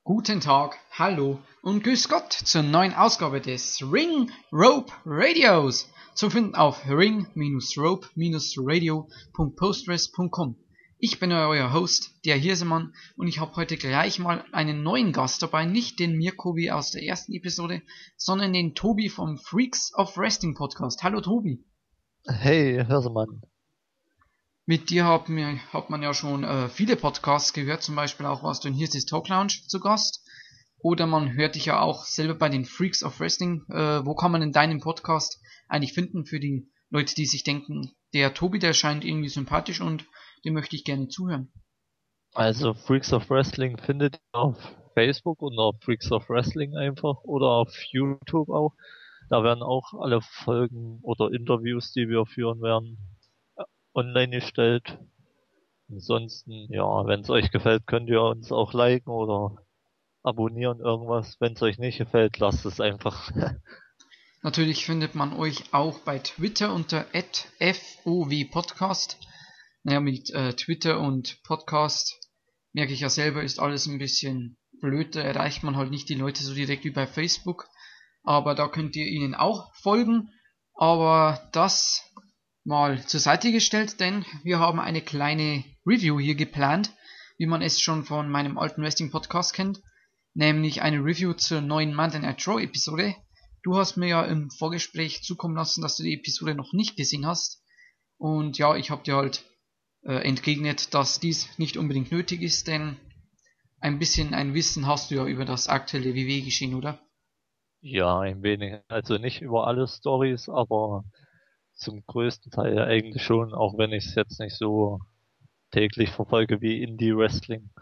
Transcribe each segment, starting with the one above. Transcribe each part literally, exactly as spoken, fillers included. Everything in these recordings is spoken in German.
Guten Tag, hallo und grüß Gott zur neuen Ausgabe des Ring Rope Radios. Zu finden auf ring rope radio punkt postgres punkt com. Ich bin euer Host, der Hirsemann, und ich habe heute gleich mal einen neuen Gast dabei. Nicht den Mirko wie aus der ersten Episode, sondern den Tobi vom Freaks of Wrestling Podcast. Hallo Tobi. Hey, Hirsemann. Mit dir hat, mir, hat man ja schon äh, viele Podcasts gehört, zum Beispiel auch warst du in Here's Talk Lounge zu Gast. Oder man hört dich ja auch selber bei den Freaks of Wrestling. Äh, wo kann man in deinem Podcast eigentlich finden für die Leute, die sich denken, der Tobi, der scheint irgendwie sympathisch und dem möchte ich gerne zuhören? Also Freaks of Wrestling findet ihr auf Facebook und auf Freaks of Wrestling einfach oder auf YouTube auch. Da werden auch alle Folgen oder Interviews, die wir führen werden, online gestellt. Ansonsten, ja, wenn es euch gefällt, könnt ihr uns auch liken oder abonnieren irgendwas. Wenn es euch nicht gefällt, lasst es einfach. Natürlich findet man euch auch bei Twitter unter at fowpodcast. Naja, mit äh, Twitter und Podcast merke ich ja selber, ist alles ein bisschen blöd. Da erreicht man halt nicht die Leute so direkt wie bei Facebook. Aber da könnt ihr ihnen auch folgen. Aber das mal zur Seite gestellt, denn wir haben eine kleine Review hier geplant, wie man es schon von meinem alten Wrestling-Podcast kennt. Nämlich eine Review zur neuen Monday Night Raw Episode. Du hast mir ja im Vorgespräch zukommen lassen, dass du die Episode noch nicht gesehen hast. Und ja, ich habe dir halt äh, entgegnet, dass dies nicht unbedingt nötig ist, denn ein bisschen ein Wissen hast du ja über das aktuelle W W E-Geschehen, oder? Ja, ein wenig. Also nicht über alle Stories, aber zum größten Teil eigentlich schon, auch wenn ich es jetzt nicht so täglich verfolge wie Indie Wrestling.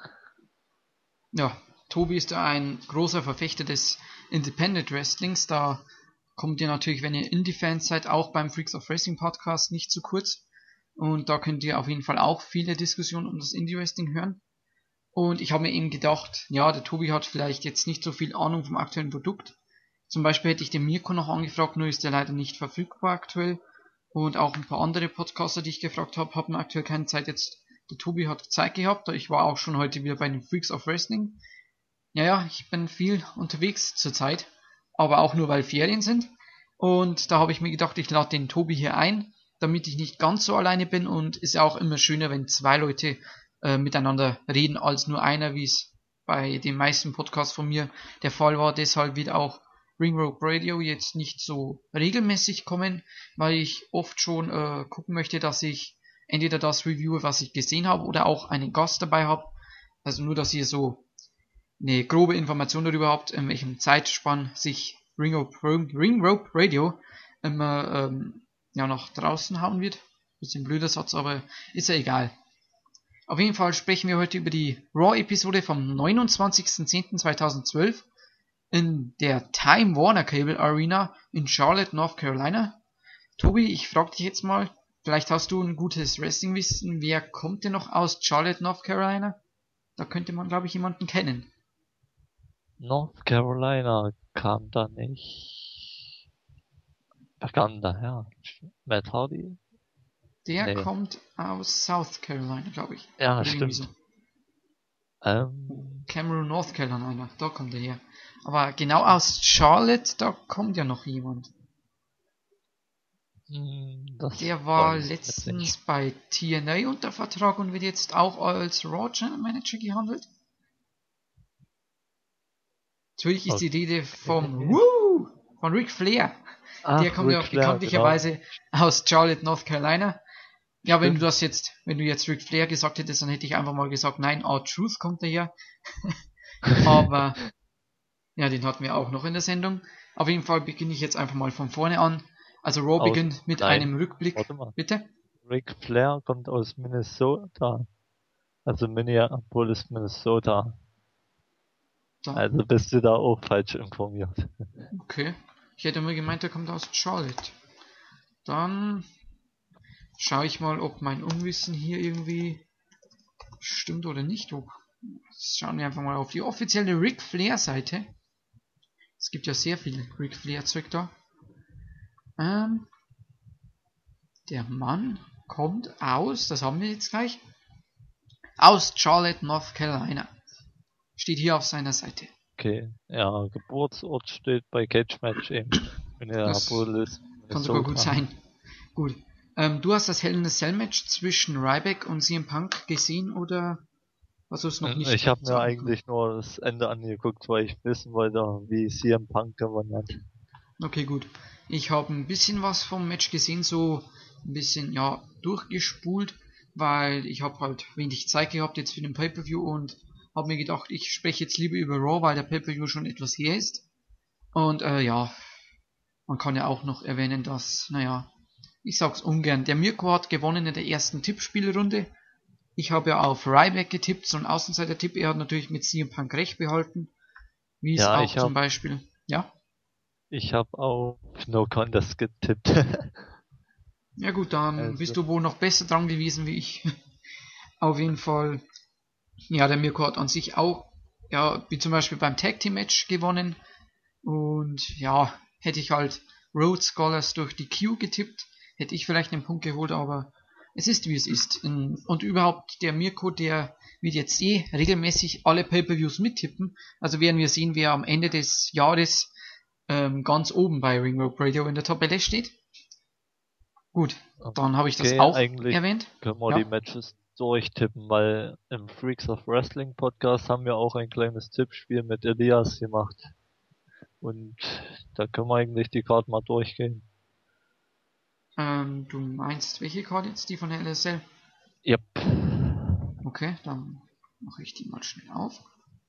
Ja, Tobi ist ja ein großer Verfechter des Independent Wrestlings. Da kommt ihr natürlich, wenn ihr Indie-Fans seid, auch beim Freaks of Wrestling Podcast nicht zu kurz. Und da könnt ihr auf jeden Fall auch viele Diskussionen um das Indie-Wrestling hören. Und ich habe mir eben gedacht, ja, der Tobi hat vielleicht jetzt nicht so viel Ahnung vom aktuellen Produkt. Zum Beispiel hätte ich den Mirko noch angefragt, nur ist der leider nicht verfügbar aktuell. Und auch ein paar andere Podcaster, die ich gefragt habe, haben aktuell keine Zeit. Jetzt, der Tobi hat Zeit gehabt. Ich war auch schon heute wieder bei den Freaks of Wrestling. Ja, ja, ich bin viel unterwegs zurzeit, aber auch nur weil Ferien sind. Und da habe ich mir gedacht, ich lade den Tobi hier ein, damit ich nicht ganz so alleine bin. Und ist ja auch immer schöner, wenn zwei Leute äh, miteinander reden, als nur einer, wie es bei den meisten Podcasts von mir der Fall war. Deshalb wird auch Ring Rope Radio jetzt nicht so regelmäßig kommen, weil ich oft schon äh, gucken möchte, dass ich entweder das reviewe, was ich gesehen habe, oder auch einen Gast dabei habe. Also nur, dass ihr so eine grobe Information darüber habt, in welchem Zeitspann sich Ring Rope, Ring Rope Radio immer ähm, ja, nach draußen hauen wird. Bisschen blöder Satz, aber ist ja egal. Auf jeden Fall sprechen wir heute über die Raw-Episode vom neunundzwanzigsten zehnten zweitausendzwölf in der Time Warner Cable Arena in Charlotte, North Carolina. Tobi, ich frage dich jetzt mal, vielleicht hast du ein gutes Wrestling-Wissen, wer kommt denn noch aus Charlotte, North Carolina? Da könnte man, glaube ich, jemanden kennen. North Carolina kam da nicht. Wer kam daher? Matt Hardy? Der Nee. kommt aus South Carolina, glaube ich. Ja, Oder irgendwie stimmt. so. Ähm, Cameron, North Carolina, da kommt er her. Aber genau aus Charlotte, da kommt ja noch jemand. das Der war weiß ich jetzt letztens nicht. bei T N A unter Vertrag und wird jetzt auch als Raw Channel Manager gehandelt. Natürlich ist die Rede vom Okay. Woo, von Ric Flair. Ach, Der kommt Ric ja Flair, bekanntlicherweise genau. aus Charlotte, North Carolina. Ja, wenn du Stimmt. das jetzt, wenn du jetzt Ric Flair gesagt hättest, dann hätte ich einfach mal gesagt, nein, R-Truth kommt daher. Aber, ja, den hatten wir auch noch in der Sendung. Auf jeden Fall beginne ich jetzt einfach mal von vorne an. Also Raw Aus, beginnt mit nein, einem Rückblick. warte mal. Bitte? Ric Flair kommt aus Minnesota. Also Minneapolis, Minnesota. Da, Also bist du da auch falsch informiert. okay. Ich hätte mal gemeint, der kommt aus Charlotte. Dann schaue ich mal, ob mein Unwissen hier irgendwie stimmt oder nicht. Oh, schauen wir einfach mal auf die offizielle Ric Flair Seite. Es gibt ja sehr viel Ric Flair Zeug da. Ähm, der Mann kommt aus, das haben wir jetzt gleich, aus Charlotte, North Carolina. Steht hier auf seiner Seite. Okay, ja, Geburtsort steht bei Cage Match eben. Minneapolis, kann sogar gut Minnesota. sein. Gut. Ähm, du hast das Hell in a Cell Match zwischen Ryback und C M Punk gesehen oder hast du es noch nicht? Ich habe mir sagen eigentlich nur das Ende angeguckt, weil ich wissen wollte, wie C M Punk gewonnen hat. Okay, gut. Ich habe ein bisschen was vom Match gesehen, so ein bisschen, ja, durchgespult, weil ich habe halt wenig Zeit gehabt jetzt für den Pay-Per-View und habe mir gedacht, ich spreche jetzt lieber über Raw, weil der Pay-Per-View schon etwas her ist. Und äh, ja, man kann ja auch noch erwähnen, dass, naja, ich sag's ungern, der Mirko hat gewonnen in der ersten Tippspielrunde. Ich habe ja auf Ryback getippt, so ein Außenseiter-Tipp. Er hat natürlich mit C M Punk recht behalten, wie es Ja, auch ich zum hab, Beispiel, ja. ich habe auf No Contest getippt. Ja gut, dann bist Also, du wohl noch besser dran gewesen wie ich. Auf jeden Fall, ja, der Mirko hat an sich auch, ja, wie zum Beispiel beim Tag Team Match gewonnen. Und ja, hätte ich halt Rhodes Scholars durch die Q getippt, hätte ich vielleicht einen Punkt geholt, aber es ist wie es ist. Und überhaupt der Mirko, der wird jetzt eh regelmäßig alle Pay-Per-Views mittippen. Also werden wir sehen, wer am Ende des Jahres ähm, ganz oben bei Ring Rope Radio in der Tabelle steht. Gut, dann habe ich das okay, auch eigentlich erwähnt. können wir Ja. die Matches durchtippen, weil im Freaks of Wrestling Podcast haben wir auch ein kleines Tippspiel mit Elias gemacht. Und da können wir eigentlich die Karte mal durchgehen. Ähm, du meinst welche Karte jetzt? Die von L S L? Yep. Okay, dann mache ich die mal schnell auf.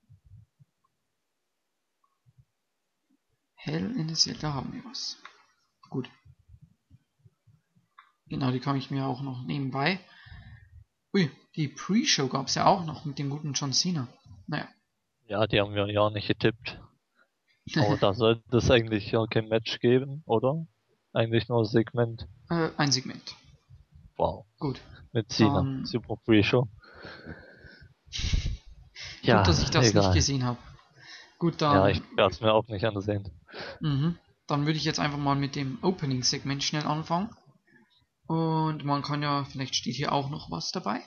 Hell in a Cell, da haben wir was. Gut. Genau, die kann ich mir auch noch nebenbei. Ui, die Pre-Show gab es ja auch noch mit dem guten John Cena. Naja. Ja, die haben wir ja nicht getippt. Aber da sollte es eigentlich ja kein Match geben, oder? Eigentlich nur ein Segment. äh, ein Segment. Wow. Gut. Mit Cena. Dann, Super Pre-Show. Ja, gut, dass ich das egal. nicht gesehen habe. Gut, dann. Ja, ich werde es mir auch nicht ansehen. Mhm. Dann würde ich jetzt einfach mal mit dem Opening-Segment schnell anfangen. Und man kann ja, vielleicht steht hier auch noch was dabei.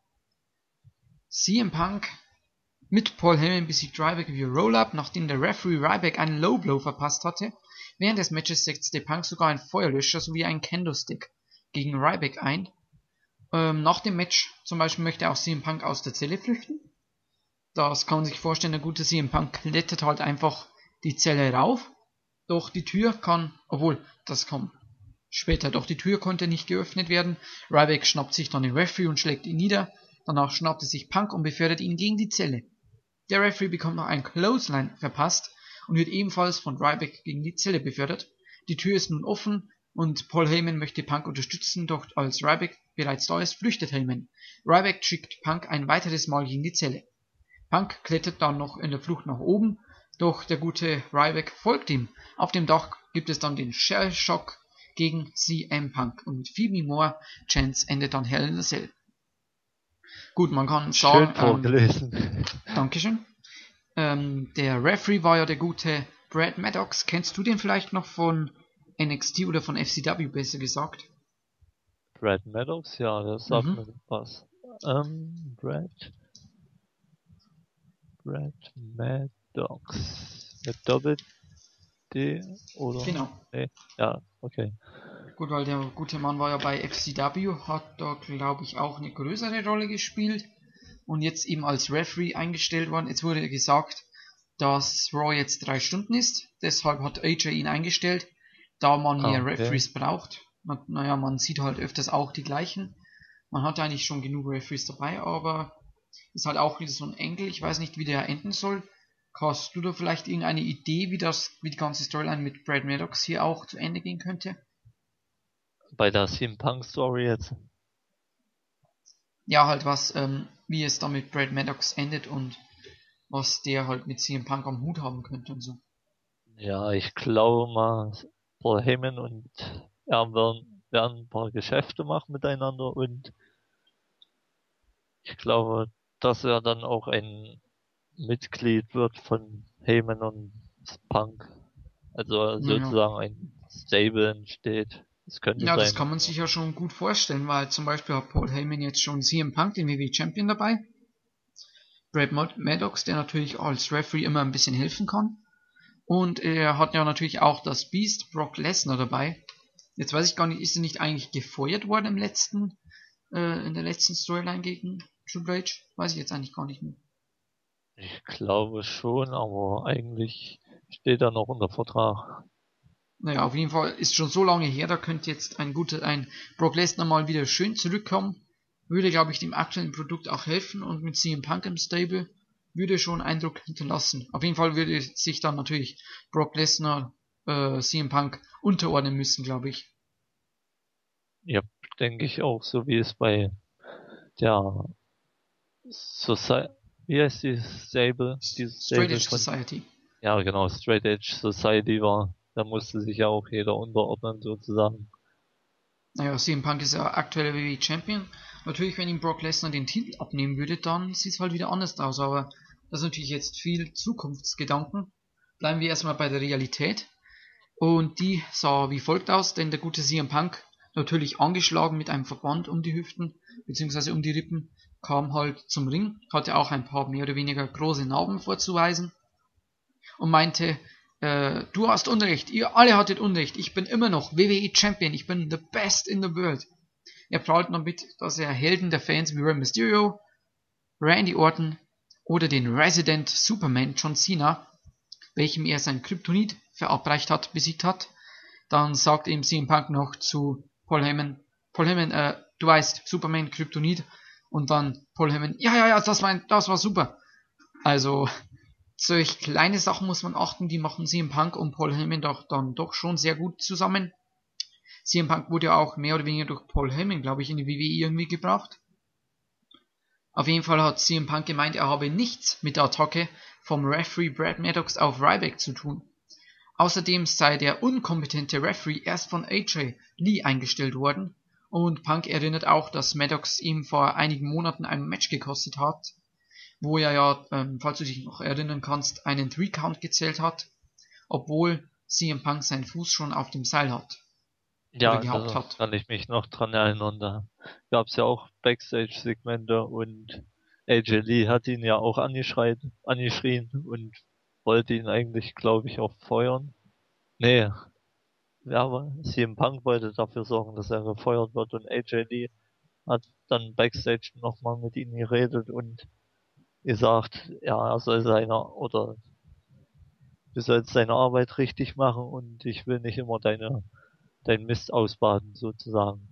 C M Punk mit Paul Heyman besiegt Ryback via Roll-Up, nachdem der Referee Ryback einen Low-Blow verpasst hatte. Während des Matches setzte Punk sogar einen Feuerlöscher sowie einen Kendo-Stick gegen Ryback ein. Ähm, nach dem Match zum Beispiel möchte auch C M Punk aus der Zelle flüchten. Das kann man sich vorstellen, der gute C M Punk klettert halt einfach die Zelle rauf. Doch die Tür kann, obwohl, das kommt später, doch die Tür konnte nicht geöffnet werden. Ryback schnappt sich dann den Referee und schlägt ihn nieder. Danach schnappt er sich Punk und befördert ihn gegen die Zelle. Der Referee bekommt noch einen Clothesline verpasst und wird ebenfalls von Ryback gegen die Zelle befördert. Die Tür ist nun offen und Paul Heyman möchte Punk unterstützen, doch als Ryback bereits da ist, flüchtet Heyman. Ryback schickt Punk ein weiteres Mal gegen die Zelle. Punk klettert dann noch in der Flucht nach oben, doch der gute Ryback folgt ihm. Auf dem Dach gibt es dann den Shell Shock gegen C M Punk und mit Phoebe More Chance endet dann Hell in a Cell. Gut, man kann sagen, Schön vorgelesen. Ähm, Dankeschön. Ähm, der Referee war ja der gute Brad Maddox. Kennst du den vielleicht noch von N X T oder von F C W besser gesagt? Brad Maddox, ja, das sagt Mhm. mir was. Ähm, Brad. Brad Maddox. Mit Doppel D oder? Genau. Nee. Ja, okay. Gut, weil der gute Mann war ja bei F C W, hat da glaube ich auch eine größere Rolle gespielt und jetzt eben als Referee eingestellt worden. Jetzt wurde gesagt, dass Raw jetzt drei Stunden ist, deshalb hat A J ihn eingestellt, da man mehr okay. Referees braucht. Naja, man sieht halt öfters auch die gleichen. Man hat eigentlich schon genug Referees dabei, aber ist halt auch wieder so ein Engel. Ich weiß nicht, wie der enden soll. Hast du da vielleicht irgendeine Idee, wie das, wie die ganze Storyline mit Brad Maddox hier auch zu Ende gehen könnte? Bei der C M Punk Story jetzt? Ja, halt was, ähm, wie es dann mit Brad Maddox endet und was der halt mit C M Punk am Hut haben könnte und so. Ja, ich glaube mal, Paul Heyman und er werden, werden ein paar Geschäfte machen miteinander und ich glaube, dass er dann auch ein Mitglied wird von Heyman und Punk. Also sozusagen Naja. ein Stable entsteht. Das könnte Ja, sein. das kann man sich ja schon gut vorstellen, weil zum Beispiel hat Paul Heyman jetzt schon C M Punk, den W W E Champion, dabei. Brad Maddox, der natürlich als Referee immer ein bisschen helfen kann. Und er hat ja natürlich auch das Beast Brock Lesnar dabei. Jetzt weiß ich gar nicht, ist er nicht eigentlich gefeuert worden im letzten, äh, in der letzten Storyline gegen Triple H? Weiß ich jetzt eigentlich gar nicht mehr. Ich glaube schon, aber eigentlich steht er noch unter Vertrag. Naja, auf jeden Fall ist schon so lange her, da könnte jetzt ein guter, ein Brock Lesnar mal wieder schön zurückkommen. Würde, glaube ich, dem aktuellen Produkt auch helfen und mit C M Punk im Stable würde schon Eindruck hinterlassen. Auf jeden Fall würde sich dann natürlich Brock Lesnar äh, C M Punk unterordnen müssen, glaube ich. Ja, denke ich auch, so wie es bei der Society, wie heißt die Stable? Dieses Straight Stable Edge von, Society. ja genau, Straight Edge Society war. Da musste sich ja auch jeder unterordnen sozusagen. Naja, C M Punk ist ja aktueller W W E Champion. Natürlich, wenn ihm Brock Lesnar den Titel abnehmen würde, dann sieht es halt wieder anders aus. Aber das ist natürlich jetzt viel Zukunftsgedanken. Bleiben wir erstmal bei der Realität. Und die sah wie folgt aus, denn der gute C M Punk, natürlich angeschlagen mit einem Verband um die Hüften, beziehungsweise um die Rippen, kam halt zum Ring, hatte auch ein paar mehr oder weniger große Narben vorzuweisen und meinte, äh, du hast Unrecht, ihr alle hattet Unrecht, ich bin immer noch W W E Champion, ich bin the best in the world. Er prahlt damit, dass er Helden der Fans wie Rey Mysterio, Randy Orton oder den Resident Superman John Cena, welchem er sein Kryptonit verabreicht hat, besiegt hat. Dann sagt ihm C M Punk noch zu Paul Heyman, Paul Heyman, äh, du weißt, Superman, Kryptonit. Und dann Paul Heyman, ja, ja, ja, das war, das war super. Also, solch kleine Sachen muss man achten, die machen C M Punk und Paul Heyman doch dann doch schon sehr gut zusammen. C M Punk wurde ja auch mehr oder weniger durch Paul Heyman, glaube ich, in die W W E irgendwie gebracht. Auf jeden Fall hat C M Punk gemeint, er habe nichts mit der Attacke vom Referee Brad Maddox auf Ryback zu tun. Außerdem sei der unkompetente Referee erst von A J Lee eingestellt worden und Punk erinnert auch, dass Maddox ihm vor einigen Monaten ein Match gekostet hat, wo er ja, ähm, falls du dich noch erinnern kannst, einen Three-Count gezählt hat, obwohl C M Punk seinen Fuß schon auf dem Seil hat. Ja, oder gehabt da hat. kann ich mich noch dran erinnern. Da gab es ja auch Backstage-Segmente und A J Lee hat ihn ja auch angeschrien, angeschrien und wollte ihn eigentlich, glaube ich, auch feuern. Nee, ja, aber C M Punk wollte dafür sorgen, dass er gefeuert wird und A J Lee hat dann Backstage nochmal mit ihm geredet und gesagt, ja, er soll seine, oder du sollst deine Arbeit richtig machen und ich will nicht immer deine, dein Mist ausbaden, sozusagen.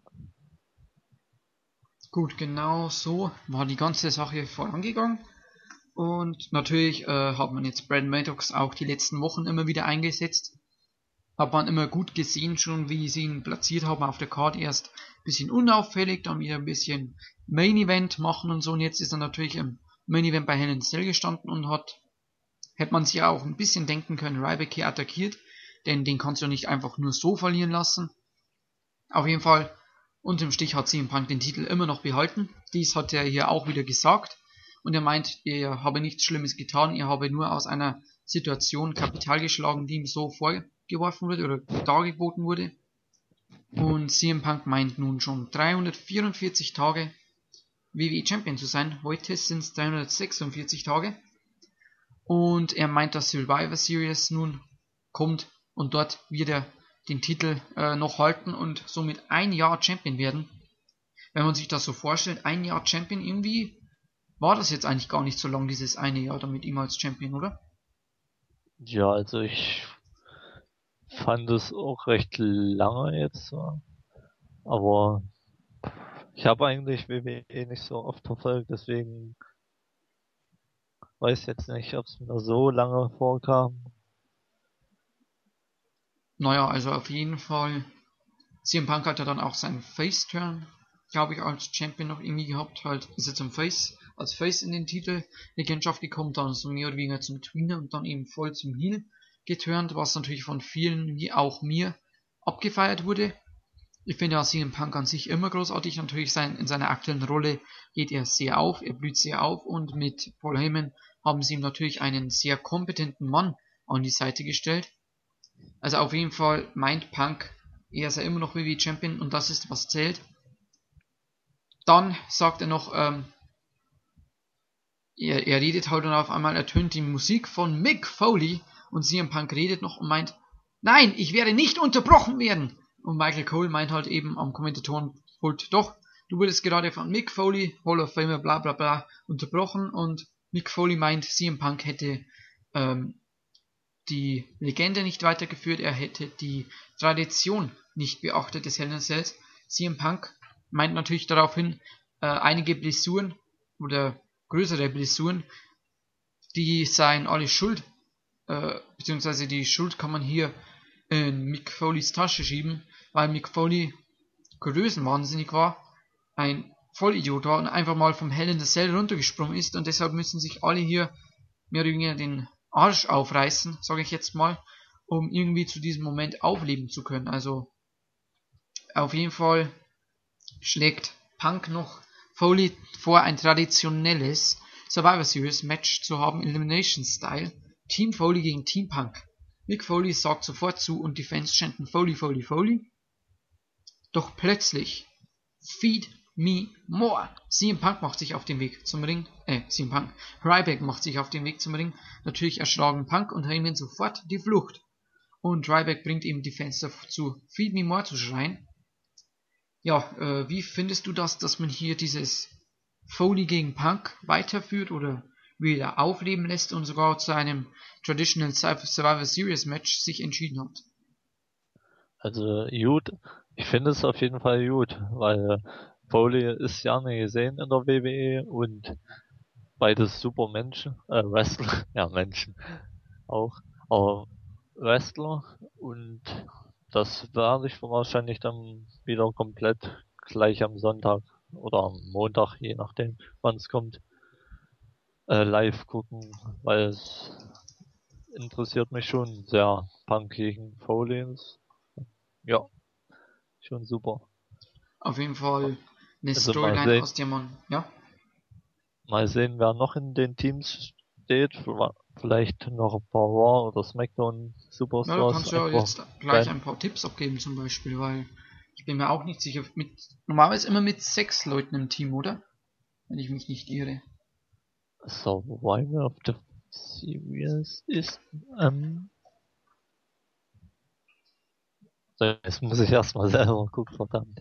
Gut, genau so war die ganze Sache vorangegangen. Und natürlich äh, hat man jetzt Brad Maddox auch die letzten Wochen immer wieder eingesetzt. Hat man immer gut gesehen schon, wie sie ihn platziert haben auf der Card. Erst ein bisschen unauffällig, dann wieder ein bisschen Main Event machen und so. Und jetzt ist er natürlich im Main Event bei Hell in Cell gestanden und hat, hätte man sich ja auch ein bisschen denken können, Ryback hier attackiert. Denn den kannst du nicht einfach nur so verlieren lassen. Auf jeden Fall, unterm Stich hat C M Punk den Titel immer noch behalten. Dies hat er hier auch wieder gesagt. Und er meint, er habe nichts Schlimmes getan, er habe nur aus einer Situation Kapital geschlagen, die ihm so vorgeworfen wurde oder dargeboten wurde. Und C M Punk meint nun schon dreihundertvierundvierzig Tage W W E Champion zu sein. Heute sind es dreihundertsechsundvierzig Tage. Und er meint, dass Survivor Series nun kommt und dort wird er den Titel äh, noch halten und somit ein Jahr Champion werden. Wenn man sich das so vorstellt, ein Jahr Champion, irgendwie war das jetzt eigentlich gar nicht so lang, dieses eine Jahr da mit ihm als Champion, oder? Ja, also ich fand es auch recht lange jetzt, so. Aber ich habe eigentlich W W E nicht so oft verfolgt, deswegen weiß jetzt nicht, ob es mir so lange vorkam. Naja, also auf jeden Fall, C M Punk hat ja dann auch seinen Face-Turn, glaube ich, als Champion noch irgendwie gehabt, halt ist er zum Face, als Face in den Titel Legendschaft gekommen, dann so mehr oder weniger zum Tweener und dann eben voll zum Heel geturnt, was natürlich von vielen, wie auch mir, abgefeiert wurde. Ich finde ja C M Punk an sich immer großartig, natürlich sein, in seiner aktuellen Rolle geht er sehr auf, er blüht sehr auf und mit Paul Heyman haben sie ihm natürlich einen sehr kompetenten Mann an die Seite gestellt. Also auf jeden Fall meint Punk, er ist ja immer noch W W E Champion und das ist, was zählt. Dann sagt er noch, ähm, er, er redet halt und auf einmal ertönt die Musik von Mick Foley und C M Punk redet noch und meint, nein, ich werde nicht unterbrochen werden. Und Michael Cole meint halt eben am Kommentatorenpult, doch, du wurdest gerade von Mick Foley, Hall of Famer, bla bla bla, unterbrochen und Mick Foley meint, C M Punk hätte ähm, die Legende nicht weitergeführt, er hätte die Tradition nicht beachtet des Hell in a Cells. C M Punk meint natürlich daraufhin, äh, einige Blessuren oder größere Blessuren, die seien alle schuld, äh, beziehungsweise die Schuld kann man hier in Mick Foleys Tasche schieben, weil Mick Foley größenwahnsinnig war, ein Vollidiot war und einfach mal vom Hell in the Cell runtergesprungen ist und deshalb müssen sich alle hier mehr oder weniger den Arsch aufreißen, sage ich jetzt mal, um irgendwie zu diesem Moment aufleben zu können. Also auf jeden Fall schlägt Punk noch Foley vor, ein traditionelles Survivor Series Match zu haben, Elimination Style, Team Foley gegen Team Punk. Mick Foley sagt sofort zu und die Fans chanten Foley, Foley, Foley. Doch plötzlich, feed me more. C M Punk macht sich auf den Weg zum Ring, äh, C M Punk, Ryback macht sich auf den Weg zum Ring. Natürlich erschlagen Punk und nehmen sofort die Flucht. Und Ryback bringt eben die Fans dazu, feed me more zu schreien. Ja, äh, wie findest du das, dass man hier dieses Foley gegen Punk weiterführt oder wieder aufleben lässt und sogar zu einem Traditional Survivor Series Match sich entschieden hat? Also gut, ich finde es auf jeden Fall gut, weil Foley ist gerne gesehen in der W W E und beides super Menschen, äh, Wrestler, ja Menschen auch, aber Wrestler und das werde ich wahrscheinlich dann wieder komplett gleich am Sonntag oder am Montag, je nachdem wann es kommt, äh, live gucken, weil es interessiert mich schon sehr. Punk gegen Foley ist, ja, schon super. Auf jeden Fall eine Also mal Storyline, sehen, aus der man, ja, mal sehen, wer noch in den Teams steht. Vielleicht noch ein paar Raw oder SmackDown ja, da Superstars kannst du ja einfach jetzt gleich rein. ein paar Tipps abgeben zum Beispiel, weil ich bin mir auch nicht sicher, mit, normalerweise immer mit sechs Leuten im Team, oder? Wenn ich mich nicht irre. Survivor of the Series ist, ähm, so, jetzt muss ich erstmal selber gucken, verdammt.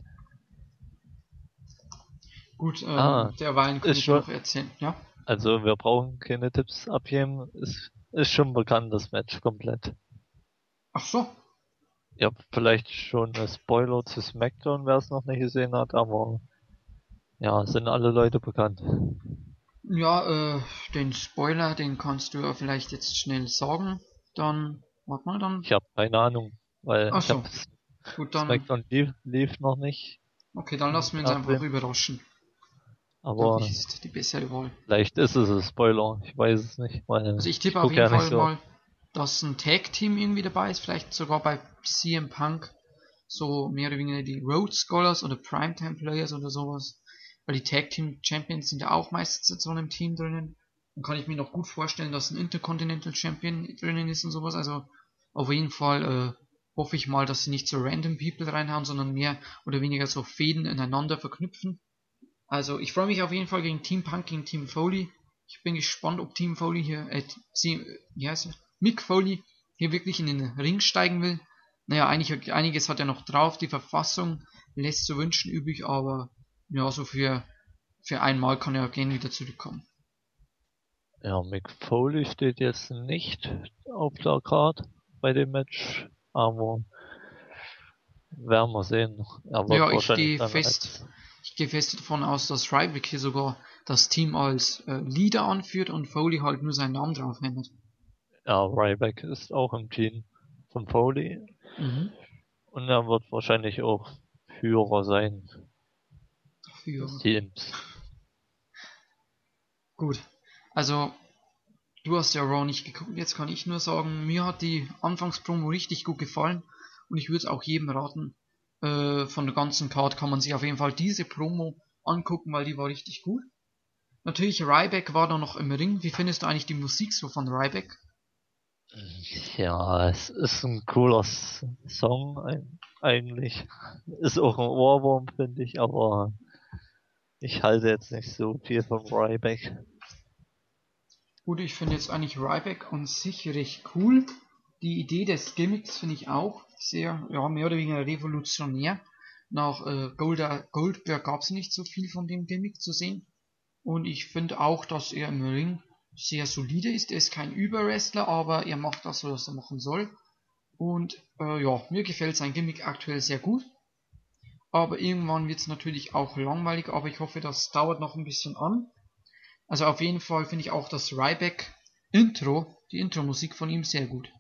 Gut, ähm, Ah, derweil kann ist ich ja schon, noch erzählen, ja? also wir brauchen keine Tipps abgeben, ist, ist schon bekannt, das Match komplett. Ach so. Ja, vielleicht schon ein Spoiler zu SmackDown, wer es noch nicht gesehen hat, aber ja, sind alle Leute bekannt. Ja, äh, den Spoiler, den kannst du ja vielleicht jetzt schnell sagen. Dann, warte mal, dann. Ich habe keine Ahnung, weil Ach ich habe so. Gut, dann, SmackDown lief, lief noch nicht okay, dann im lassen wir uns einfach Fernsehen, überraschen. Glaube ich, aber ist die bessere Wahl. vielleicht ist es ein Spoiler, ich weiß es nicht, weil Also ich ich tippe auf gucke jeden ja nicht Fall so. mal, dass ein Tag-Team irgendwie dabei ist, vielleicht sogar bei C M Punk, so mehr oder weniger die Rhodes Scholars oder Primetime Players oder sowas, weil die Tag-Team Champions sind ja auch meistens in so einem Team drinnen. Dann kann ich mir noch gut vorstellen, dass ein Intercontinental Champion drinnen ist und sowas, also auf jeden Fall äh, hoffe ich mal, dass sie nicht so random People reinhauen, sondern mehr oder weniger so Fäden ineinander verknüpfen. Also ich freue mich auf jeden Fall gegen Team Punk, gegen Team Foley. Ich bin gespannt, ob Team Foley hier, äh, sie, wie heißt es? Mick Foley hier wirklich in den Ring steigen will. Naja, einig, einiges hat er noch drauf. Die Verfassung lässt zu wünschen übrig, aber ja, so für, für einmal kann er gerne wieder zurückkommen. Ja, Mick Foley steht jetzt nicht auf der Karte bei dem Match, aber werden wir sehen. Er wird Ja, ich wahrscheinlich gehe dann fest, als, ich gehe fest davon aus, dass Ryback hier sogar das Team als äh, Leader anführt und Foley halt nur seinen Namen drauf ändert. ja, Ryback ist auch im Team von Foley Mhm. und er wird wahrscheinlich auch Führer sein des Für Teams. gut. Also du hast ja Raw nicht geguckt, jetzt kann ich nur sagen, mir hat die Anfangspromo richtig gut gefallen und ich würde es auch jedem raten, äh, von der ganzen Card kann man sich auf jeden Fall diese Promo angucken, weil die war richtig gut. Natürlich, Ryback war da noch im Ring. Wie findest du eigentlich die Musik so von Ryback? Ja, es ist ein cooler Song ein, eigentlich. Ist auch ein Ohrwurm, finde ich, aber ich halte jetzt nicht so viel von Ryback. Gut, ich finde jetzt eigentlich Ryback an sich recht cool. Die Idee des Gimmicks finde ich auch sehr, ja, mehr oder weniger revolutionär. Nach äh, Golda, Goldberg gab es nicht so viel von dem Gimmick zu sehen. Und ich finde auch, dass er im Ring sehr solide ist. Er ist kein Überwrestler, aber er macht das, was er machen soll. Und äh, ja, mir gefällt sein Gimmick aktuell sehr gut. Aber irgendwann wird es natürlich auch langweilig, aber ich hoffe, das dauert noch ein bisschen an. Also auf jeden Fall finde ich auch das Ryback Intro, die Intro-Musik von ihm sehr gut.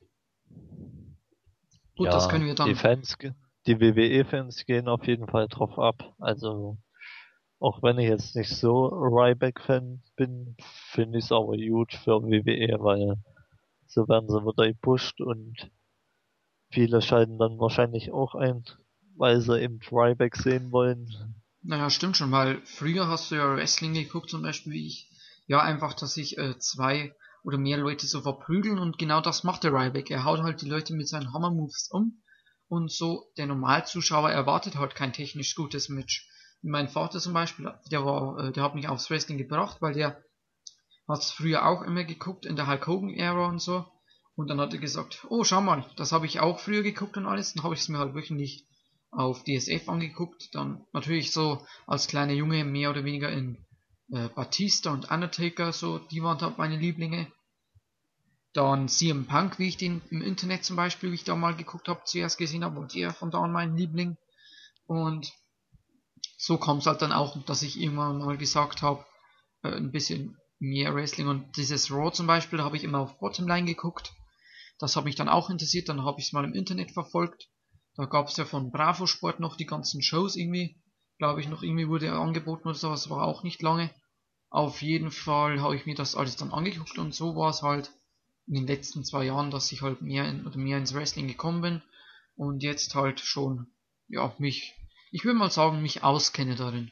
Gut, das Ja, können wir die dann. Fans, ge- die W W E-Fans gehen auf jeden Fall drauf ab. Also, auch wenn ich jetzt nicht so Ryback-Fan bin, finde ich es aber gut für W W E, weil so werden sie wieder gepusht und viele schalten dann wahrscheinlich auch ein, weil sie eben Ryback sehen wollen. Naja, stimmt schon, weil früher hast du ja Wrestling geguckt, zum Beispiel wie ich. Ja, einfach, dass sich äh, zwei oder mehr Leute so verprügeln und genau das macht der Ryback. Er haut halt die Leute mit seinen Hammer-Moves um und so der Normalzuschauer erwartet halt kein technisch gutes Match. Mein Vater zum Beispiel, der war, äh, der hat mich aufs Wrestling gebracht, weil der hat es früher auch immer geguckt in der Hulk Hogan-Ära und so. Und dann hat er gesagt, oh schau mal, das habe ich auch früher geguckt und alles. Dann habe ich es mir halt wöchentlich auf D S F angeguckt. Dann natürlich so als kleiner Junge mehr oder weniger in äh, Batista und Undertaker, so, die waren halt meine Lieblinge. Dann C M Punk, wie ich den im Internet zum Beispiel, wie ich da mal geguckt habe, zuerst gesehen habe, und der von da an mein Liebling. Und so kam es halt dann auch, dass ich irgendwann mal gesagt habe, äh, ein bisschen mehr Wrestling, und dieses Raw zum Beispiel, da habe ich immer auf Bottomline geguckt. Das hat mich dann auch interessiert, dann habe ich es mal im Internet verfolgt. Da gab es ja von Bravo Sport noch die ganzen Shows irgendwie. Glaube ich, noch irgendwie wurde angeboten oder sowas, war auch nicht lange. Auf jeden Fall habe ich mir das alles dann angeguckt, und so war es halt in den letzten zwei Jahren, dass ich halt mehr in, oder mehr ins Wrestling gekommen bin und jetzt halt schon, ja, mich, ich würde mal sagen, mich auskenne darin.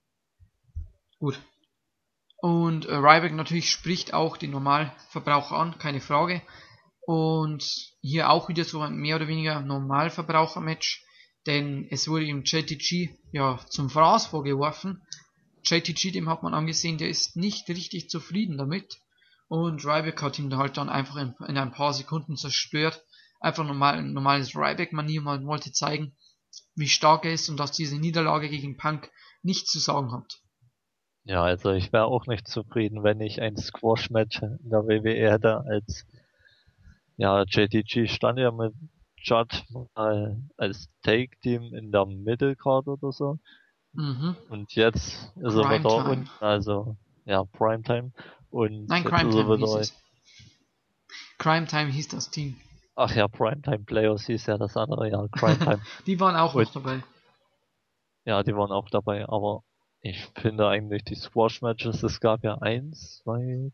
Gut. Und äh, Ryback natürlich spricht auch den Normalverbraucher an, keine Frage. Und hier auch wieder so ein mehr oder weniger Normalverbraucher-Match, denn es wurde ihm J T G ja zum Fraß vorgeworfen. J T G, dem hat man angesehen, der ist nicht richtig zufrieden damit. Und Ryback hat ihn halt dann einfach in, in ein paar Sekunden zerstört. Einfach normal, ein normales Ryback-Manier, man wollte zeigen, wie stark er ist und dass diese Niederlage gegen Punk nichts zu sagen hat. Ja, also ich wäre auch nicht zufrieden, wenn ich ein Squash-Match in der W W E hätte als, ja, J T G stand ja mit Judd mal als Take-Team in der Mittelcard oder so. Mhm. Und jetzt ist er Crime wieder Time. unten, also, ja, Primetime. Und Nein, jetzt Crime ist er Time hieß wieder, es. Crime Time hieß das Team. ach ja, Primetime Players hieß ja das andere, ja, Primetime. Die waren auch Und noch dabei. ja, die waren auch dabei, aber ich finde eigentlich die Squash-Matches, es gab ja eins, zwei,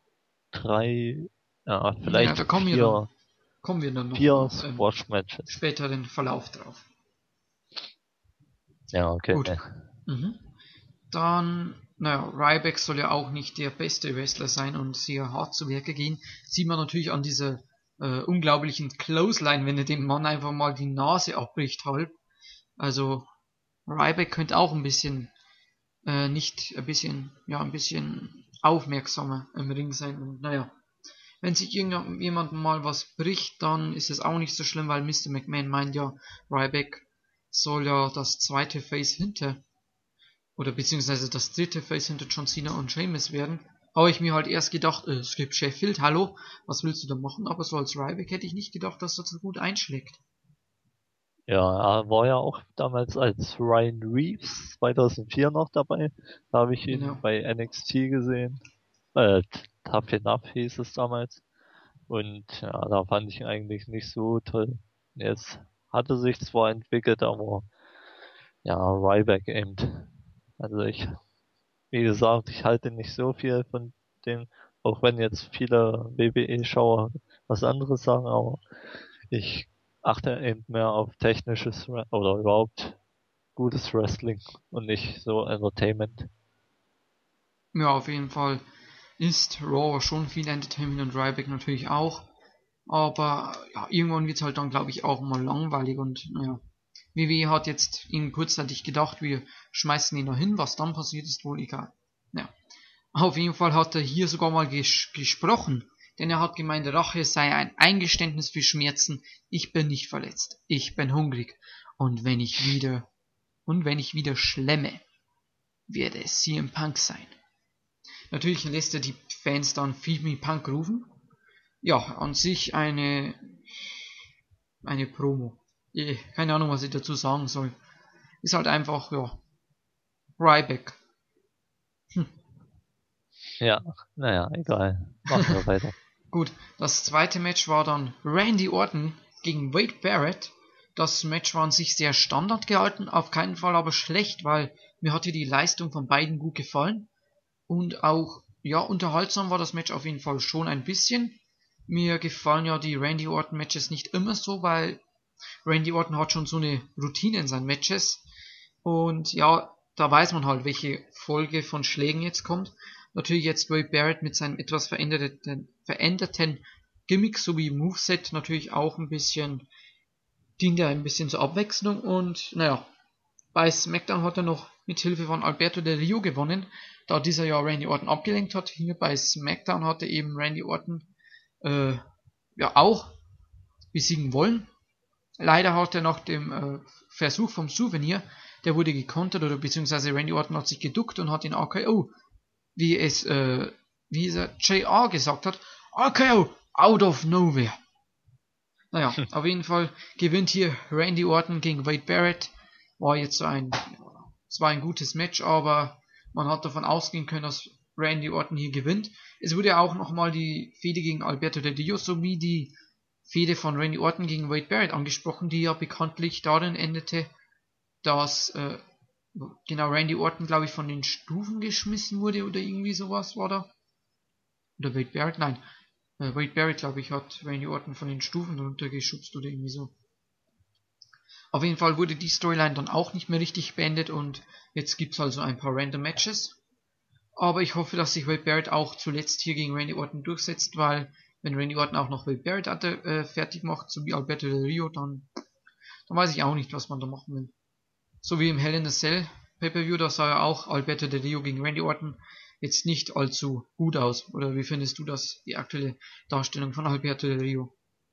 drei, ja, Ja, da vielleicht kommen wir dann, vier, kommen wir dann noch vier auf ähm, Squash-Matches. späteren Verlauf drauf. Ja, okay. Gut. Mhm. Dann, naja, Ryback soll ja auch nicht der beste Wrestler sein und sehr hart zu Werke gehen. Sieht man natürlich an dieser äh, unglaublichen Clothesline, wenn er dem Mann einfach mal die Nase abbricht halb. Also Ryback könnte auch ein bisschen, äh, nicht ein bisschen, ja, ein bisschen aufmerksamer im Ring sein. Und naja, wenn sich irgendjemand mal was bricht, dann ist es auch nicht so schlimm, weil Mister McMahon meint ja, Ryback soll ja das zweite Face hinter, oder beziehungsweise das dritte Face hinter John Cena und Sheamus werden. Habe ich mir halt erst gedacht, äh, es gibt Sheffield, hallo, was willst du da machen? Aber so als Ryback hätte ich nicht gedacht, dass das so gut einschlägt. Ja, er war ja auch damals als Ryan Reeves zweitausendvier noch dabei. Da habe ich ihn Genau. bei N X T gesehen. Äh, Tough Enough hieß es damals. Und ja, da fand ich ihn eigentlich nicht so toll. Jetzt hatte sich zwar entwickelt, aber ja, Ryback eben. Also ich, wie gesagt, ich halte nicht so viel von dem, auch wenn jetzt viele W W E-Schauer was anderes sagen, aber ich achte eben mehr auf technisches Re- oder überhaupt gutes Wrestling und nicht so Entertainment. Ja, auf jeden Fall ist Raw schon viel Entertainment und Ryback natürlich auch. Aber ja, irgendwann wird es halt dann, glaube ich, auch mal langweilig und naja. W W E hat jetzt ihn kurzzeitig gedacht, wir schmeißen ihn noch hin, was dann passiert ist, wohl egal. Ja. Auf jeden Fall hat er hier sogar mal ges gesprochen, denn er hat gemeint, Rache sei ein Eingeständnis für Schmerzen. Ich bin nicht verletzt, ich bin hungrig. Und wenn ich wieder, und wenn ich wieder schlemme, werde es C M Punk sein. Natürlich lässt er die Fans dann Feed Me Punk rufen. Ja, an sich eine, eine Promo. Eh, keine Ahnung, was ich dazu sagen soll. Ist halt einfach, ja, Ryback. Hm. Ja, naja, egal. Machen wir weiter. Gut, das zweite Match war dann Randy Orton gegen Wade Barrett. Das Match war an sich sehr Standard gehalten, auf keinen Fall aber schlecht, weil mir hat hier die Leistung von beiden gut gefallen. Und auch, ja, unterhaltsam war das Match auf jeden Fall schon ein bisschen. Mir gefallen ja die Randy Orton Matches nicht immer so, weil Randy Orton hat schon so eine Routine in seinen Matches. Und ja, da weiß man halt, welche Folge von Schlägen jetzt kommt. Natürlich jetzt Wade Barrett mit seinem etwas veränderten, veränderten Gimmick sowie Moveset natürlich auch ein bisschen, dient ja ein bisschen zur Abwechslung. Und naja, bei SmackDown hat er noch mit Hilfe von Alberto Del Rio gewonnen, da dieser ja Randy Orton abgelenkt hat. Hier bei SmackDown hat er eben Randy Orton äh, ja auch besiegen wollen. Leider hat er nach dem äh, Versuch vom Souvenir, der wurde gekontert, oder beziehungsweise Randy Orton hat sich geduckt und hat ihn R K O, wie es, äh, wie er J R gesagt hat, R K O out of nowhere. Naja, auf jeden Fall gewinnt hier Randy Orton gegen Wade Barrett. War jetzt so ein, es war ein gutes Match, aber man hat davon ausgehen können, dass Randy Orton hier gewinnt. Es wurde auch nochmal die Fehde gegen Alberto Del Rio sowie die Fehde von Randy Orton gegen Wade Barrett angesprochen, die ja bekanntlich darin endete, dass äh, genau Randy Orton, glaube ich, von den Stufen geschmissen wurde oder irgendwie sowas war da. Oder Wade Barrett, nein. Äh, Wade Barrett, glaube ich, hat Randy Orton von den Stufen runtergeschubst oder irgendwie so. Auf jeden Fall wurde die Storyline dann auch nicht mehr richtig beendet und jetzt gibt es also ein paar random Matches. Aber ich hoffe, dass sich Wade Barrett auch zuletzt hier gegen Randy Orton durchsetzt, weil wenn Randy Orton auch noch Wade Barrett hatte, äh, fertig macht, so wie Alberto Del Rio, dann, dann weiß ich auch nicht, was man da machen will. So wie im Hell in a Cell Pay-Per-View, da sah ja auch Alberto Del Rio gegen Randy Orton jetzt nicht allzu gut aus. Oder wie findest du das, die aktuelle Darstellung von Alberto Del Rio?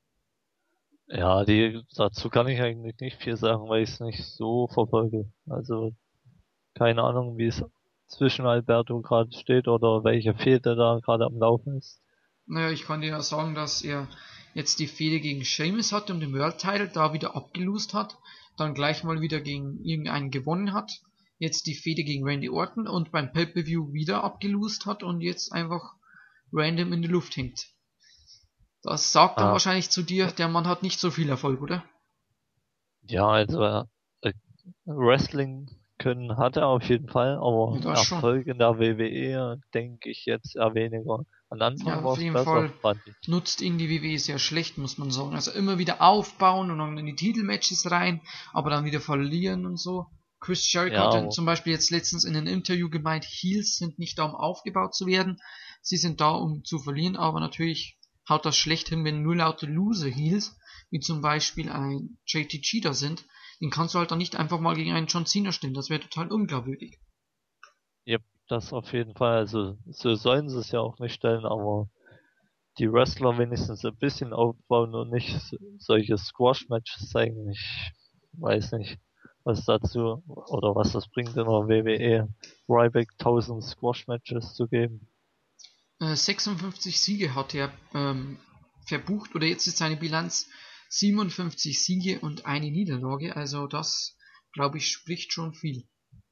Ja, die, dazu kann ich eigentlich nicht viel sagen, weil ich es nicht so verfolge. Also, keine Ahnung, wie es zwischen Alberto gerade steht oder welche Fehde da gerade am Laufen ist. Naja, ich kann dir ja sagen, dass er jetzt die Fehde gegen Sheamus hatte und den World Title da wieder abgelost hat, dann gleich mal wieder gegen irgendeinen gewonnen hat, jetzt die Fehde gegen Randy Orton und beim Pay-Per-View wieder abgelost hat und jetzt einfach random in die Luft hängt. Das sagt dann Ah, wahrscheinlich zu dir, der Mann hat nicht so viel Erfolg, oder? ja, also äh, Wrestling können hat er auf jeden Fall, aber Ja, das schon. Erfolg in der W W E denke ich jetzt eher weniger. Am Ja, Anfang war auf es jeden besser, Fall fand ich. nutzt ihn die W W E sehr schlecht, muss man sagen. Also immer wieder aufbauen und dann in die Titelmatches rein, aber dann wieder verlieren und so. Chris Jericho Ja, hat dann aber, zum Beispiel jetzt letztens in einem Interview gemeint, Heels sind nicht da, um aufgebaut zu werden. Sie sind da, um zu verlieren, aber natürlich haut das schlecht hin, wenn nur laute Loser Heels, wie zum Beispiel ein J T G da sind. Den kannst du halt dann nicht einfach mal gegen einen John Cena stellen. Das wäre total unglaubwürdig. ja, das auf jeden Fall. Also, so sollen sie es ja auch nicht stellen, aber die Wrestler wenigstens ein bisschen aufbauen und nicht solche Squash-Matches zeigen. Ich weiß nicht, was dazu oder was das bringt in der W W E, Ryback tausend Squash-Matches zu geben. Äh, sechsundfünfzig Siege hat er ähm, verbucht, oder jetzt ist seine Bilanz siebenundfünfzig Siege und eine Niederlage. Also das, glaube ich, spricht schon viel.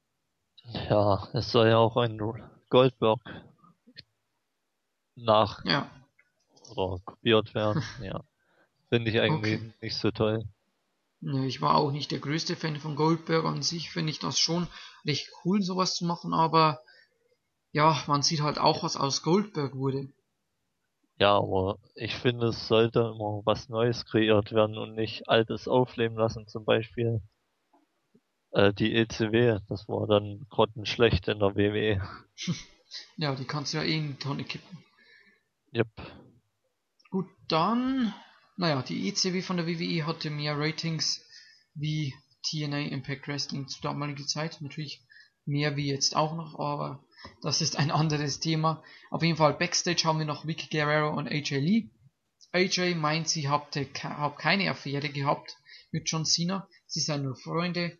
Ja, es soll ja auch ein Goldberg nach Ja, oder kopiert werden. Ja, finde ich okay. eigentlich nicht so toll. Ne, ich war auch nicht der größte Fan von Goldberg. An sich finde ich das schon recht cool, sowas zu machen, aber ja, man sieht halt auch, was aus Goldberg wurde. Ja, aber ich finde, es sollte immer was Neues kreiert werden und nicht Altes aufleben lassen. Zum Beispiel äh, die E C W, das war dann grottenschlecht in der W W E. Ja, die kannst du ja eh in die Tonne kippen. Yep. Gut, dann, naja, die E C W von der W W E hatte mehr Ratings wie T N A Impact Wrestling zu damaliger Zeit. Natürlich mehr wie jetzt auch noch, aber das ist ein anderes Thema. Auf jeden Fall Backstage haben wir noch Vicky Guerrero und A J Lee. A J meint, sie hatte hab keine Affäre gehabt mit John Cena, sie seien nur Freunde.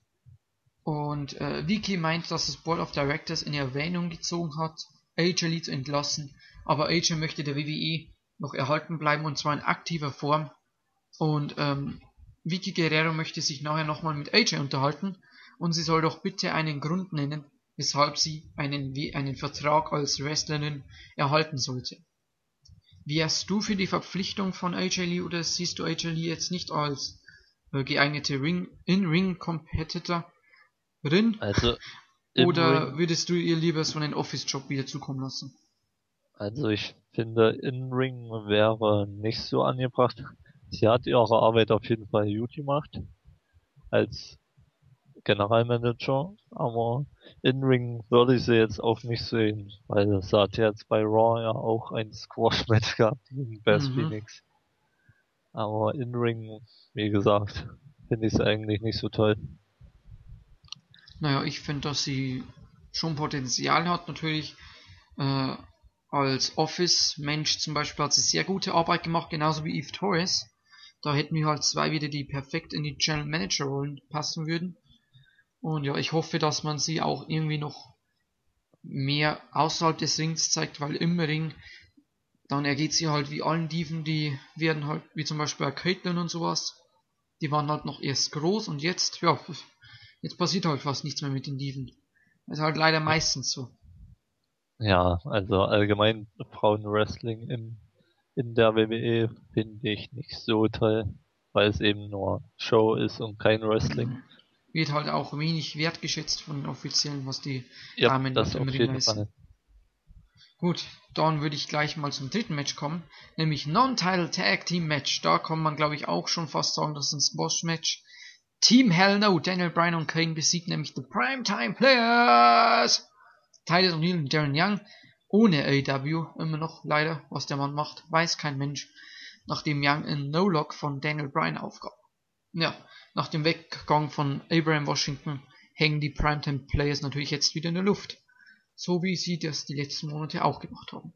Und äh, Vicky meint, dass das Board of Directors in Erwähnung gezogen hat, A J Lee zu entlassen, aber A J möchte der W W E noch erhalten bleiben und zwar in aktiver Form. Und ähm, Vicky Guerrero möchte sich nachher nochmal mit A J unterhalten und sie soll doch bitte einen Grund nennen, weshalb sie einen, einen Vertrag als Wrestlerin erhalten sollte. Wärst du für die Verpflichtung von A J Lee oder siehst du A J Lee jetzt nicht als äh, geeignete Ring, In-Ring-Competitor? Also oder In-Ring, würdest du ihr lieber so einen Office-Job wieder zukommen lassen? also ich finde, In-Ring wäre nicht so angebracht. Sie hat ihre Arbeit auf jeden Fall gut gemacht als Generalmanager, aber In-Ring würde ich sie jetzt auch nicht sehen, weil es hat jetzt bei Raw ja auch ein Squash-Match gehabt gegen Beth Mhm. Phoenix. Aber In-Ring, wie gesagt, finde ich es eigentlich nicht so toll. Naja, ich finde, dass sie schon Potenzial hat, natürlich. Äh, als Office-Mensch zum Beispiel hat sie sehr gute Arbeit gemacht, genauso wie Eve Torres. Da hätten wir halt zwei wieder, die perfekt in die General Manager Rollen passen würden. Und ja, ich hoffe, dass man sie auch irgendwie noch mehr außerhalb des Rings zeigt, weil im Ring, dann ergeht sie halt wie allen Diven, die werden halt, wie zum Beispiel Caitlyn und sowas, die waren halt noch erst groß und jetzt, ja, jetzt passiert halt fast nichts mehr mit den Diven. Das ist halt leider meistens so. Ja, also allgemein Frauenwrestling in, in der W W E finde ich nicht so toll, weil es eben nur Show ist und kein Wrestling. Wird halt auch wenig wertgeschätzt von den Offiziellen, was die Ja, Damen das dort im auf Ring jeden leisten. Fall. Gut, dann würde ich gleich mal zum dritten Match kommen, nämlich Non-Title Tag Team Match. Da kann man, glaube ich, auch schon fast sagen, das ist ein Squash-Match. Team Hell No, Daniel Bryan und Kane besiegt nämlich The Primetime Players. Titus O'Neil und Darren Young. Ohne A E W, immer noch leider, was der Mann macht, weiß kein Mensch. Nachdem Young in No-Lock von Daniel Bryan aufgab. Ja, nach dem Weggang von Abraham Washington hängen die Primetime Players natürlich jetzt wieder in der Luft. So wie sie das die letzten Monate auch gemacht haben.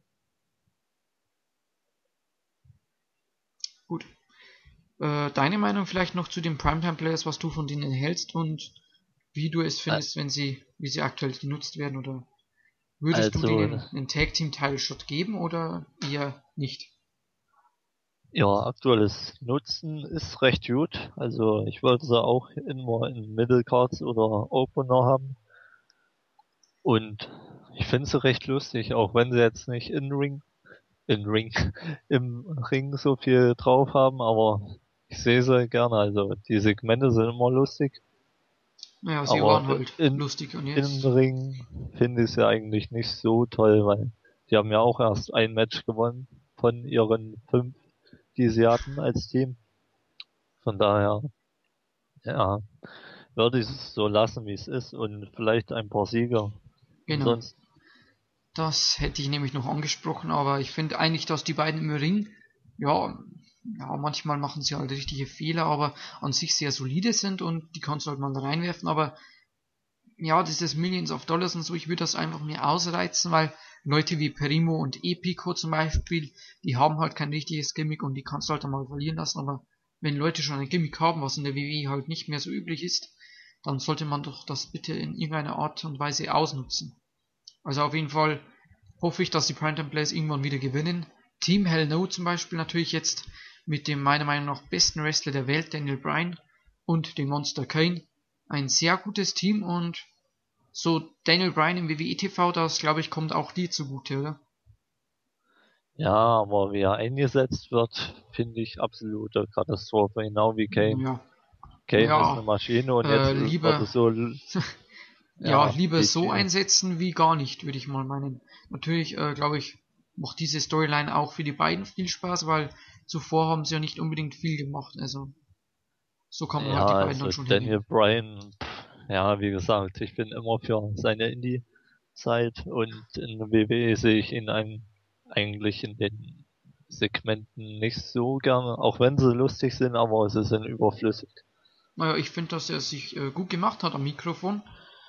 Gut. Äh, deine Meinung vielleicht noch zu den Primetime Players, was du von denen hältst und wie du es findest, wenn sie, wie sie aktuell genutzt werden, oder würdest du Also, denen einen Tag Team Title Shot geben oder eher nicht? ja, aktuelles Nutzen ist recht gut. Also ich wollte sie auch immer in Middle Cards oder Opener haben. Und ich finde sie recht lustig, auch wenn sie jetzt nicht in Ring, in Ring, im Ring so viel drauf haben, aber ich sehe sie gerne. Also die Segmente sind immer lustig. Naja, sie Aber waren halt in, lustig und im jetzt. Ring finde ich sie eigentlich nicht so toll, weil die haben ja auch erst ein Match gewonnen von ihren fünf, die sie hatten als Team. Von daher, ja, würde ich es so lassen, wie es ist und vielleicht ein paar Sieger. Und Genau. sonst, Das hätte ich nämlich noch angesprochen, aber ich finde eigentlich, dass die beiden im Ring, ja, ja, manchmal machen sie halt richtige Fehler, aber an sich sehr solide sind und die kannst du halt mal da reinwerfen, aber ja, dieses Millions of Dollars und so, ich würde das einfach mehr ausreizen, weil Leute wie Primo und Epico zum Beispiel, die haben halt kein richtiges Gimmick und die kannst du halt einmal verlieren lassen, aber wenn Leute schon ein Gimmick haben, was in der W W E halt nicht mehr so üblich ist, dann sollte man doch das bitte in irgendeiner Art und Weise ausnutzen. Also auf jeden Fall hoffe ich, dass die Primetime Players irgendwann wieder gewinnen. Team Hell No zum Beispiel natürlich jetzt mit dem meiner Meinung nach besten Wrestler der Welt, Daniel Bryan, und dem Monster Kane. Ein sehr gutes Team und so Daniel Bryan im W W E T V, das glaube ich kommt auch dir zugute, oder? ja, aber wie er eingesetzt wird, finde ich absolute Katastrophe, genau wie Kane. Ja, Kane ist eine ja, Maschine und äh, jetzt ist, wird lieber, es so, ja, ja, lieber wie so viel. einsetzen wie gar nicht, würde ich mal meinen. Natürlich, äh, glaube ich, macht diese Storyline auch für die beiden viel Spaß, weil zuvor haben sie ja nicht unbedingt viel gemacht, also so kann man Ja, halt die beiden dann also schon Daniel hernehmen. Bryan, pff, ja, wie gesagt, ich bin immer für seine Indie-Zeit und in der W W E sehe ich ihn ein, eigentlich in den Segmenten nicht so gerne, auch wenn sie lustig sind, aber sie sind überflüssig. Naja, ich finde, dass er sich äh, gut gemacht hat am Mikrofon.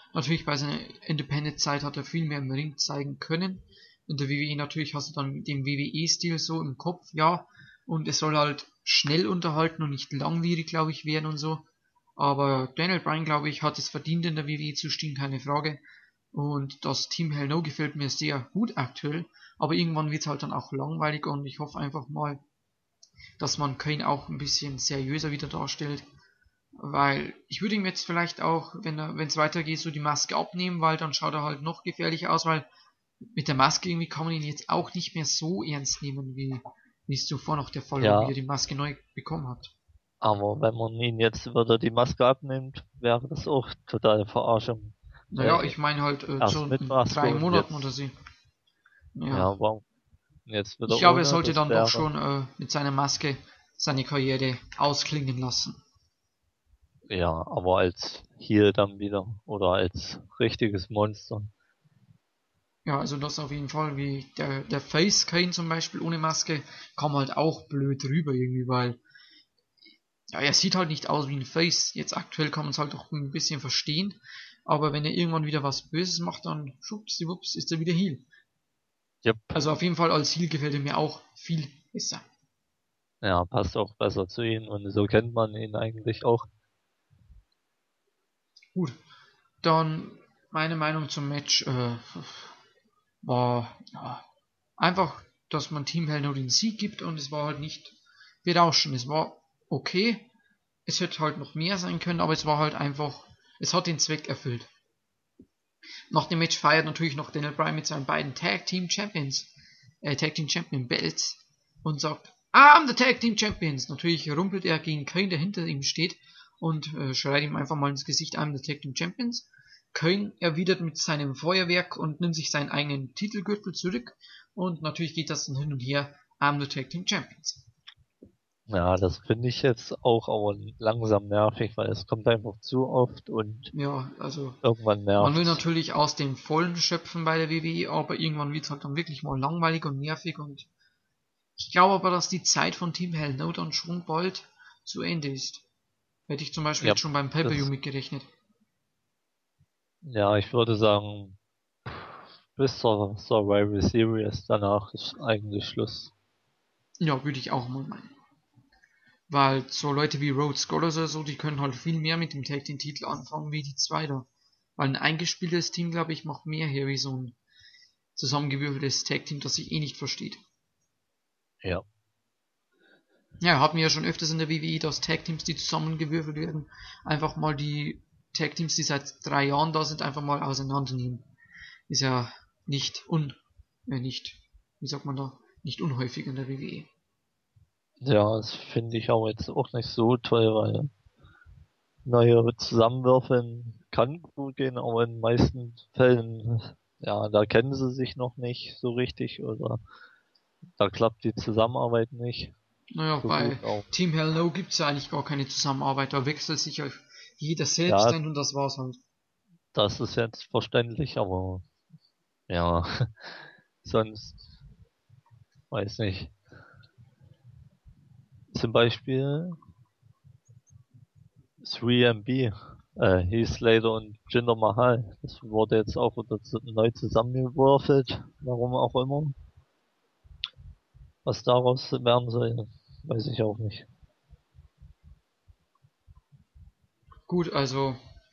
Natürlich bei seiner Independent-Zeit hat er viel mehr im Ring zeigen können. In der W W E natürlich hast du dann den W W E-Stil so im Kopf, ja. Und es soll halt schnell unterhalten und nicht langwierig, glaube ich, werden und so. Aber Daniel Bryan, glaube ich, hat es verdient, in der W W E zu stehen, keine Frage. Und das Team Hell No gefällt mir sehr gut aktuell. Aber irgendwann wird es halt dann auch langweilig und ich hoffe einfach mal, dass man Kane auch ein bisschen seriöser wieder darstellt. Weil ich würde ihm jetzt vielleicht auch, wenn er, wenn es weitergeht, so die Maske abnehmen, weil dann schaut er halt noch gefährlicher aus, weil mit der Maske irgendwie kann man ihn jetzt auch nicht mehr so ernst nehmen, wie, wie es zuvor noch der Fall war, wie Ja, er die Maske neu bekommen hat. aber wenn man ihn jetzt wieder die Maske abnimmt, wäre das auch totale Verarschung. Naja, Weil ich meine halt äh, so erst mit in Maske drei und Monaten oder jetzt, so. Ja. ja, warum jetzt Ich wieder glaube, er ohne, sollte das dann doch wäre, schon äh, mit seiner Maske seine Karriere ausklingen lassen. ja, aber als Heel dann wieder oder als richtiges Monster. Ja, also das auf jeden Fall, wie der, der Face Kane zum Beispiel ohne Maske, kam halt auch blöd rüber irgendwie, weil ja, er sieht halt nicht aus wie ein Face. Jetzt aktuell kann man es halt auch ein bisschen verstehen, aber wenn er irgendwann wieder was Böses macht, dann schwuppsdiwupps ist er wieder Heel. Yep. Also auf jeden Fall als Heel gefällt er mir auch viel besser. Ja, passt auch besser zu ihm und so kennt man ihn eigentlich auch. Gut, dann meine Meinung zum Match äh, war ja, einfach, dass man Team Hell nur den Sieg gibt und es war halt nicht berauschend. Es war okay, es hätte halt noch mehr sein können, aber es war halt einfach, es hat den Zweck erfüllt. Nach dem Match feiert natürlich noch Daniel Bryan mit seinen beiden Tag Team Champions, äh, Tag Team Champion Belts und sagt, I'm the Tag Team Champions. Natürlich rumpelt er gegen Kane, der hinter ihm steht und äh, schreit ihm einfach mal ins Gesicht, I'm the Tag Team Champions. Kane erwidert mit seinem Feuerwerk und nimmt sich seinen eigenen Titelgürtel zurück und natürlich geht das dann hin und her, I'm the Tag Team Champions. Ja, das finde ich jetzt auch aber langsam nervig, weil es kommt einfach zu oft und Ja, also irgendwann man will nervt's. natürlich aus dem Vollen schöpfen bei der W W E, aber irgendwann wird es halt dann wirklich mal langweilig und nervig und ich glaube aber, dass die Zeit von Team Hell No dann schon bald zu Ende ist. Hätte ich zum Beispiel Ja, jetzt schon beim Pay-Per-View das, mitgerechnet. ja, ich würde sagen, bis zur Survivor Series, danach ist eigentlich Schluss. Ja, würde ich auch mal meinen. Weil so Leute wie Rhodes Scholars oder so, die können halt viel mehr mit dem Tag Team Titel anfangen wie die zwei da. Weil ein eingespieltes Team, glaube ich, macht mehr her wie so ein zusammengewürfeltes Tag Team, das sich eh nicht versteht. Ja. Ja, hatten wir ja schon öfters in der W W E, dass Tag Teams, die zusammengewürfelt werden, einfach mal die Tag Teams, die seit drei Jahren da sind, einfach mal auseinandernehmen. Ist ja nicht un, äh, nicht, wie sagt man da, nicht unhäufig in der W W E. Ja, das finde ich aber jetzt auch nicht so toll, weil neue Zusammenwürfeln kann gut gehen, aber in den meisten Fällen, ja, da kennen sie sich noch nicht so richtig oder da klappt die Zusammenarbeit nicht Naja, so bei gut auch. Team Hell No gibt es ja eigentlich gar keine Zusammenarbeit, da wechselt sich ja jeder selbst Ja, ein und das war's halt. das ist jetzt verständlich, aber ja, sonst weiß nicht. Zum Beispiel drei M B, äh, Heath Slater und Jinder Mahal. Das wurde jetzt auch wieder zu- neu zusammengewürfelt, warum auch immer. Was daraus werden soll, weiß ich auch nicht. Gut, also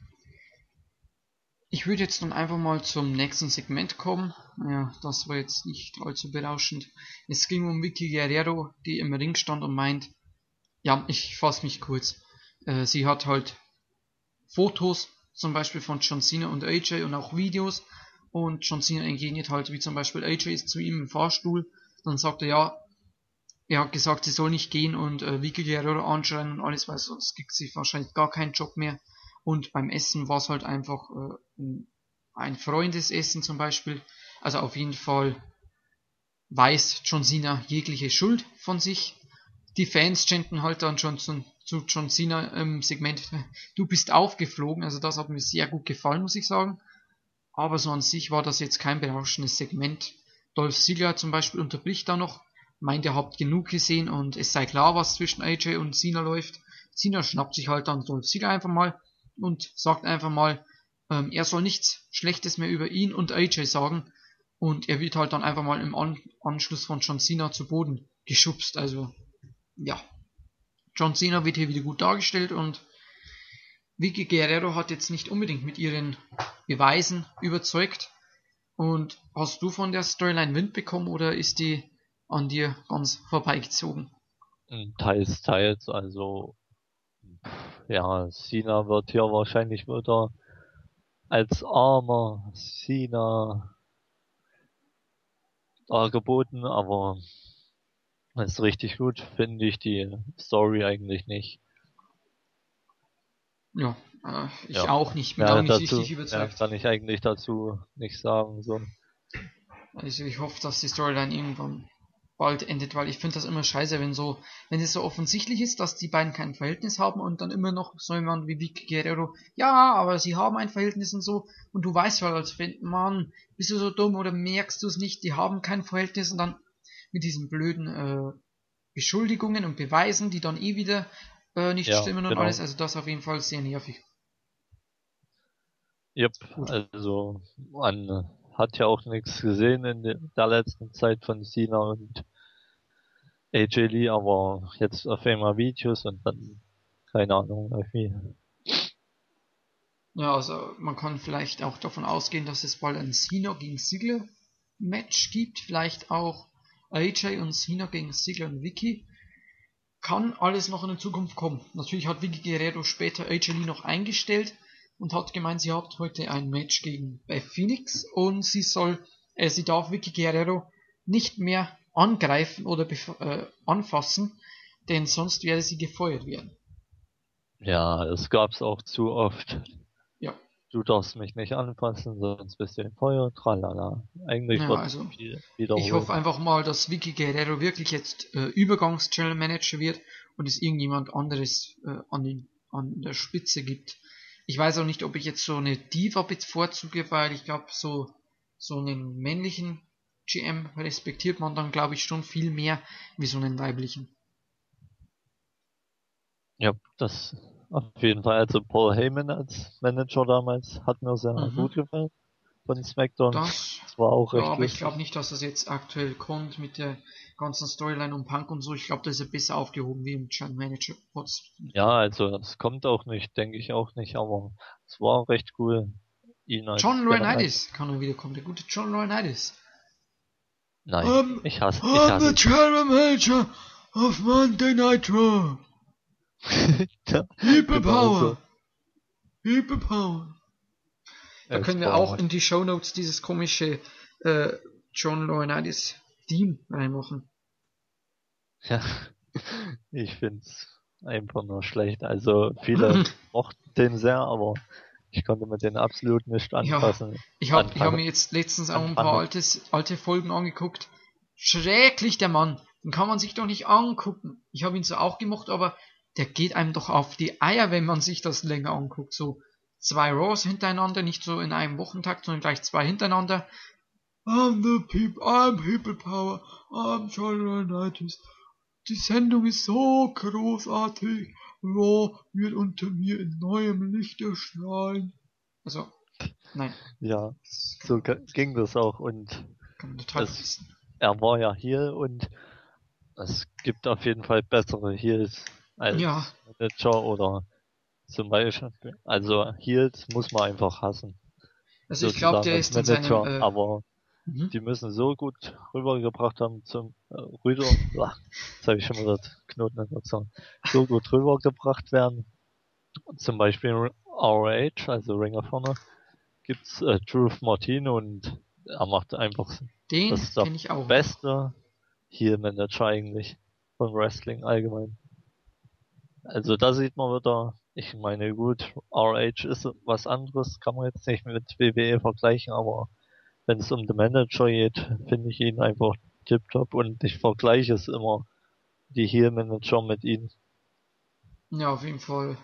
ich würde jetzt dann einfach mal zum nächsten Segment kommen. Ja, das war jetzt nicht allzu berauschend. Es ging um Vicky Guerrero, die im Ring stand und meint, ja, ich fasse mich kurz. Äh, sie hat halt Fotos, zum Beispiel von John Cena und A J und auch Videos. Und John Cena entgegnet halt, wie zum Beispiel A J ist zu ihm im Fahrstuhl. Dann sagt er, ja, er hat gesagt, sie soll nicht gehen und äh, Vicky Guerrero anschreien und alles, weil sonst kriegt sie wahrscheinlich gar keinen Job mehr. Und beim Essen war es halt einfach äh, ein Freundesessen zum Beispiel. Also auf jeden Fall weiß John Cena jegliche Schuld von sich. Die Fans chanten halt dann schon zu, zu John Cena im Segment, du bist aufgeflogen. Also das hat mir sehr gut gefallen, muss ich sagen. Aber so an sich war das jetzt kein berauschendes Segment. Dolph Ziggler zum Beispiel unterbricht da noch, meint, ihr habt genug gesehen und es sei klar, was zwischen A J und Cena läuft. Cena schnappt sich halt dann Dolph Ziggler einfach mal und sagt einfach mal, ähm, er soll nichts Schlechtes mehr über ihn und A J sagen. Und er wird halt dann einfach mal im An- Anschluss von John Cena zu Boden geschubst. Also, ja. John Cena wird hier wieder gut dargestellt und Vicky Guerrero hat jetzt nicht unbedingt mit ihren Beweisen überzeugt. Und hast du von der Storyline Wind bekommen oder ist die an dir ganz vorbeigezogen? Teils, teils, also ja, Cena wird hier wahrscheinlich wieder als armer Cena dargeboten, aber das ist richtig gut, finde ich die Story eigentlich nicht. Ja, äh, ich Ja, auch nicht. Bin auch mehr nicht dazu, richtig mehr überzeugt. kann ich eigentlich dazu nicht sagen, so. Also ich hoffe, dass die Storyline irgendwann bald endet, weil ich finde das immer scheiße, wenn so, wenn es so offensichtlich ist, dass die beiden kein Verhältnis haben und dann immer noch so jemand wie Vicky Guerrero, ja, aber sie haben ein Verhältnis und so, und du weißt halt als Fan, Mann, bist du so dumm oder merkst du es nicht, die haben kein Verhältnis und dann mit diesen blöden äh, Beschuldigungen und Beweisen, die dann eh wieder äh, nicht Ja, stimmen und alles, genau. also das auf jeden Fall sehr nervig. Yep, Gut. also man hat ja auch nichts gesehen in de- der letzten Zeit von Cena und A J Lee, aber jetzt auf einmal Videos und dann, keine Ahnung, irgendwie. Ja, also man kann vielleicht auch davon ausgehen, dass es bald ein Cena gegen Ziggler Match gibt, vielleicht auch A J und Cena gegen Ziggler und Vicky. Kann alles noch in der Zukunft kommen. Natürlich hat Vicky Guerrero später A J Lee noch eingestellt und hat gemeint, sie hat heute ein Match gegen Beth Phoenix und sie soll, äh, sie darf Vicky Guerrero nicht mehr angreifen oder äh, anfassen, denn sonst werde sie gefeuert werden. Ja, das gab's auch zu oft. Ja. Du darfst mich nicht anfassen, sonst bist du im Feuer, tralala. Eigentlich Ja, wird also viel ich wiederholt. hoffe einfach mal, dass Vicky Guerrero wirklich jetzt äh, Übergangs-Channel Manager wird und es irgendjemand anderes äh, an, den, an der Spitze gibt. Ich weiß auch nicht, ob ich jetzt so eine Diva bevorzuge, weil ich glaube, so, so einen männlichen G M respektiert man dann, glaube ich, schon viel mehr wie so einen weiblichen. Ja, das auf jeden Fall. Also Paul Heyman als Manager damals hat mir sehr Mhm. gut gefallen von SmackDown. Das, Das war auch ja, recht aber ich glaube lustig. nicht, dass das jetzt aktuell kommt mit der ganzen Storyline um Punk und so. Ich glaube, das ist ja besser aufgehoben wie im Channel Manager Post. Ja, also das kommt auch nicht, denke ich auch nicht, aber es war recht cool, ihn als John General. Laurinaitis kann er wiederkommen, der gute John Laurinaitis. Nein, I'm, ich hasse, ich I'm the hasse. general manager of Monday Night Raw. Ja, People genau Power. so. People Power. Da können Es wir auch war, in die Shownotes dieses komische äh, John Laurinaitis Theme reinmachen. ja, ich find's einfach nur schlecht. Also viele mochten den sehr, aber ich konnte mit denen absolut nicht Ja, anfassen, ich habe ich hab anfangen, mir jetzt letztens auch ein paar anfangen. altes, alte Folgen angeguckt. Schrecklich, der Mann. Den kann man sich doch nicht angucken. Ich habe ihn so auch gemocht, aber der geht einem doch auf die Eier, wenn man sich das länger anguckt. So zwei Raws hintereinander, nicht so in einem Wochentakt, sondern gleich zwei hintereinander. I'm the people, I'm People Power, I'm John Laurinaitis. Die Sendung ist so großartig. Raw wird unter mir in neuem Licht erstrahlen. Also, nein, Ja, das kann so man, g- ging das auch und kann man total es, vergessen. er war ja Heel und es gibt auf jeden Fall bessere Heels Ja, als Manager oder zum Beispiel, also Heels muss man einfach hassen, also ich glaube, sozusagen der als ist in seinem, Manager, äh, aber mhm. die müssen so gut rübergebracht haben zum äh, Rüder, ah, jetzt habe ich schon mal das Knoten in der Zunge, so gut rübergebracht werden. Zum Beispiel in R O H, also Ring of Honor, gibt's äh, Truth Martin und er macht einfach, das Den ist der kenne ich auch noch. beste Heel Manager eigentlich von Wrestling allgemein. Also da sieht man wieder, ich meine gut, R O H ist was anderes, kann man jetzt nicht mit W W E vergleichen, aber wenn es um den Manager geht, finde ich ihn einfach tipptopp und ich vergleiche es immer, die Heel Manager mit ihm. Ja, auf jeden Fall.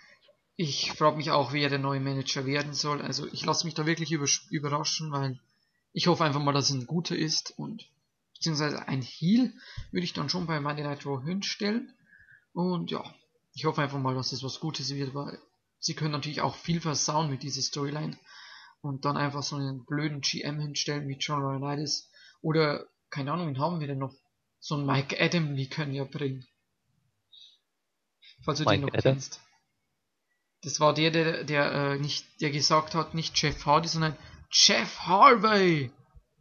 Ich frage mich auch, wer der neue Manager werden soll. Also ich lasse mich da wirklich überraschen, weil ich hoffe einfach mal, dass es ein guter ist und beziehungsweise ein Heel würde ich dann schon bei Monday Night Raw hinstellen. Und ja, ich hoffe einfach mal, dass es was Gutes wird, weil sie können natürlich auch viel versauen mit dieser Storyline und dann einfach so einen blöden G M hinstellen wie John Laurinaitis oder, keine Ahnung, wen haben wir denn noch? So einen Mike Adam, die können ja bringen. Falls du Mike den noch Adam? kennst. Das war der, der, der, äh, nicht, der gesagt hat, nicht Jeff Hardy, sondern Jeff Harvey.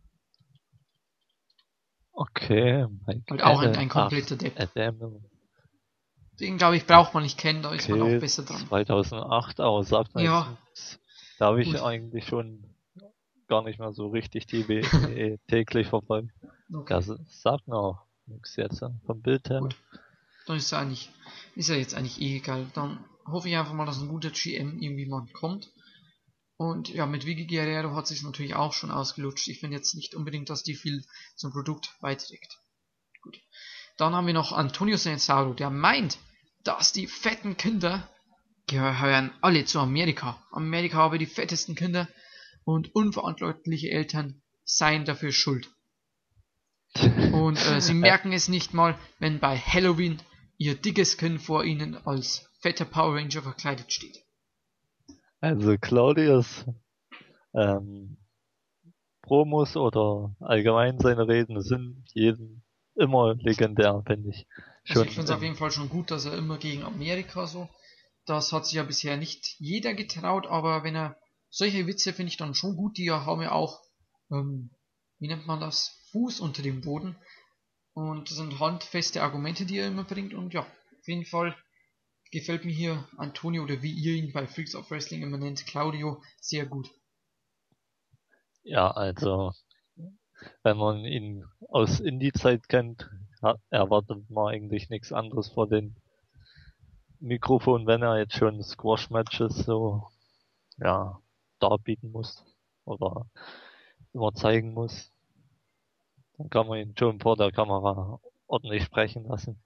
Okay, Mike Halt auch ein, Adam. ein Ach, kompletter Depp. Adam. Den, glaube ich, braucht man nicht kennen, da ist man auch Okay, besser dran. zweitausendacht, aber sagt mir jetzt Ja, nichts. Da habe ich gut. eigentlich schon gar nicht mehr so richtig die W W E täglich verfolgt. Okay, Das sagt mir auch nichts jetzt äh, vom Bild her. gut. Dann ist ja eigentlich, ist ja jetzt eigentlich eh egal. Dann hoffe ich einfach mal, dass ein guter G M irgendwie mal kommt. Und ja, mit Vicky Guerrero hat sich natürlich auch schon ausgelutscht. Ich finde jetzt nicht unbedingt, dass die viel zum Produkt beiträgt. Gut. Dann haben wir noch Antonio Cesaro, der meint, dass die fetten Kinder gehören alle zu Amerika. Amerika habe die fettesten Kinder und unverantwortliche Eltern seien dafür schuld. Und äh, sie merken es nicht mal, wenn bei Halloween ihr dickes Kind vor ihnen als fetter Power Ranger verkleidet steht. Also Claudius ähm, Promos oder allgemein seine Reden sind jeden immer legendär, finde ich. Also Schon ich finde es auf in, jeden Fall schon gut, dass er immer gegen Amerika so. Das hat sich ja bisher nicht jeder getraut, aber wenn er solche Witze finde ich dann schon gut, die ja haben ja auch, ähm, wie nennt man das, Fuß unter dem Boden. Und das sind handfeste Argumente, die er immer bringt. Und ja, auf jeden Fall gefällt mir hier Antonio oder wie ihr ihn bei Freaks of Wrestling immer nennt, Claudio, sehr gut. ja, also wenn man ihn aus Indie-Zeit kennt, hat, erwartet man eigentlich nichts anderes vor den Mikrofon, wenn er jetzt schon Squash-Matches so ja darbieten muss oder immer zeigen muss. Dann kann man ihn schon vor der Kamera ordentlich sprechen lassen.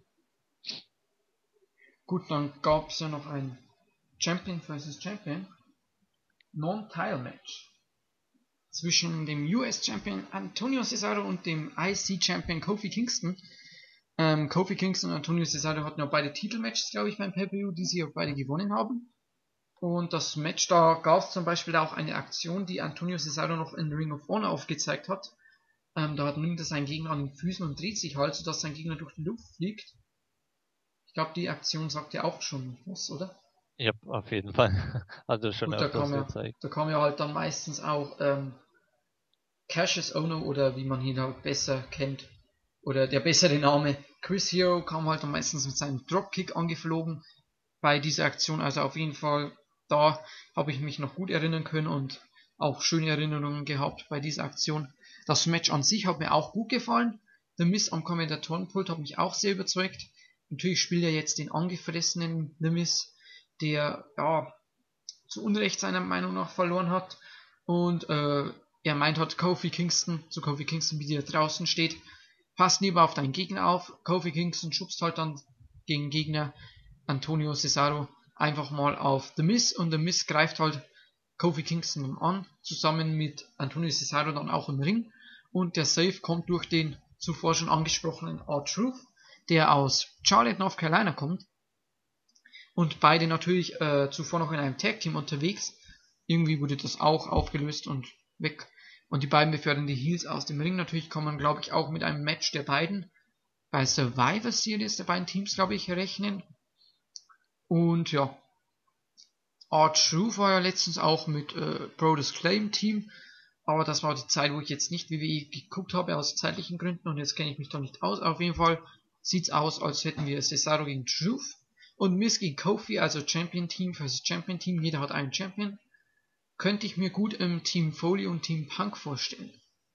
Gut, dann gab es ja noch ein Champion versus Champion Non-Tile-Match zwischen dem U S-Champion Antonio Cesaro und dem I C-Champion Kofi Kingston. Ähm, Kofi Kingston und Antonio Cesaro hatten ja beide Titelmatches, glaube ich, beim Pay-Per-View, die sie auch beide gewonnen haben. Und das Match, da gab es zum Beispiel auch eine Aktion, die Antonio Cesaro noch in Ring of Honor aufgezeigt hat. Ähm, da nimmt er seinen Gegner an den Füßen und dreht sich halt, sodass sein Gegner durch die Luft fliegt. Ich glaube, die Aktion sagt ja auch schon was, oder? Ja, auf jeden Fall. Also schon Gut, da öfters kam ja, gezeigt. da kam ja halt dann meistens auch ähm, Cassius Ohno oder wie man ihn halt besser kennt, oder der bessere Name, Chris Hero, kam halt dann meistens mit seinem Dropkick angeflogen bei dieser Aktion. Also auf jeden Fall, da habe ich mich noch gut erinnern können und auch schöne Erinnerungen gehabt bei dieser Aktion. Das Match an sich hat mir auch gut gefallen. Der Miz am Kommentatorenpult hat mich auch sehr überzeugt. Natürlich spielt er jetzt den angefressenen The Miz, der ja zu Unrecht seiner Meinung nach verloren hat. Und äh, er meint hat, Kofi Kingston, zu Kofi Kingston, wie der draußen steht, passt lieber auf deinen Gegner auf. Kofi Kingston schubst halt dann gegen Gegner Antonio Cesaro einfach mal auf The Miz und The Miz greift halt Kofi Kingston an, zusammen mit Antonio Cesaro dann auch im Ring. Und der Save kommt durch den zuvor schon angesprochenen R-Truth, der aus Charlotte, North Carolina kommt. Und beide natürlich äh, zuvor noch in einem Tag-Team unterwegs. Irgendwie wurde das auch aufgelöst und weg. Und die beiden befördern die Heels aus dem Ring. Natürlich kann man, glaube ich, auch mit einem Match der beiden bei Survivor Series der beiden Teams, glaube ich, rechnen. Und ja, R-Truth war ja letztens auch mit äh, Brodus Clay Team. Aber das war die Zeit, wo ich jetzt nicht W W E geguckt habe, aus zeitlichen Gründen. Und jetzt kenne ich mich da nicht aus. Auf jeden Fall sieht's aus, als hätten wir Cesaro gegen Truth. Und Miz gegen Kofi, also Champion Team versus Champion Team. Jeder hat einen Champion. Könnte ich mir gut im Team Foley und Team Punk vorstellen.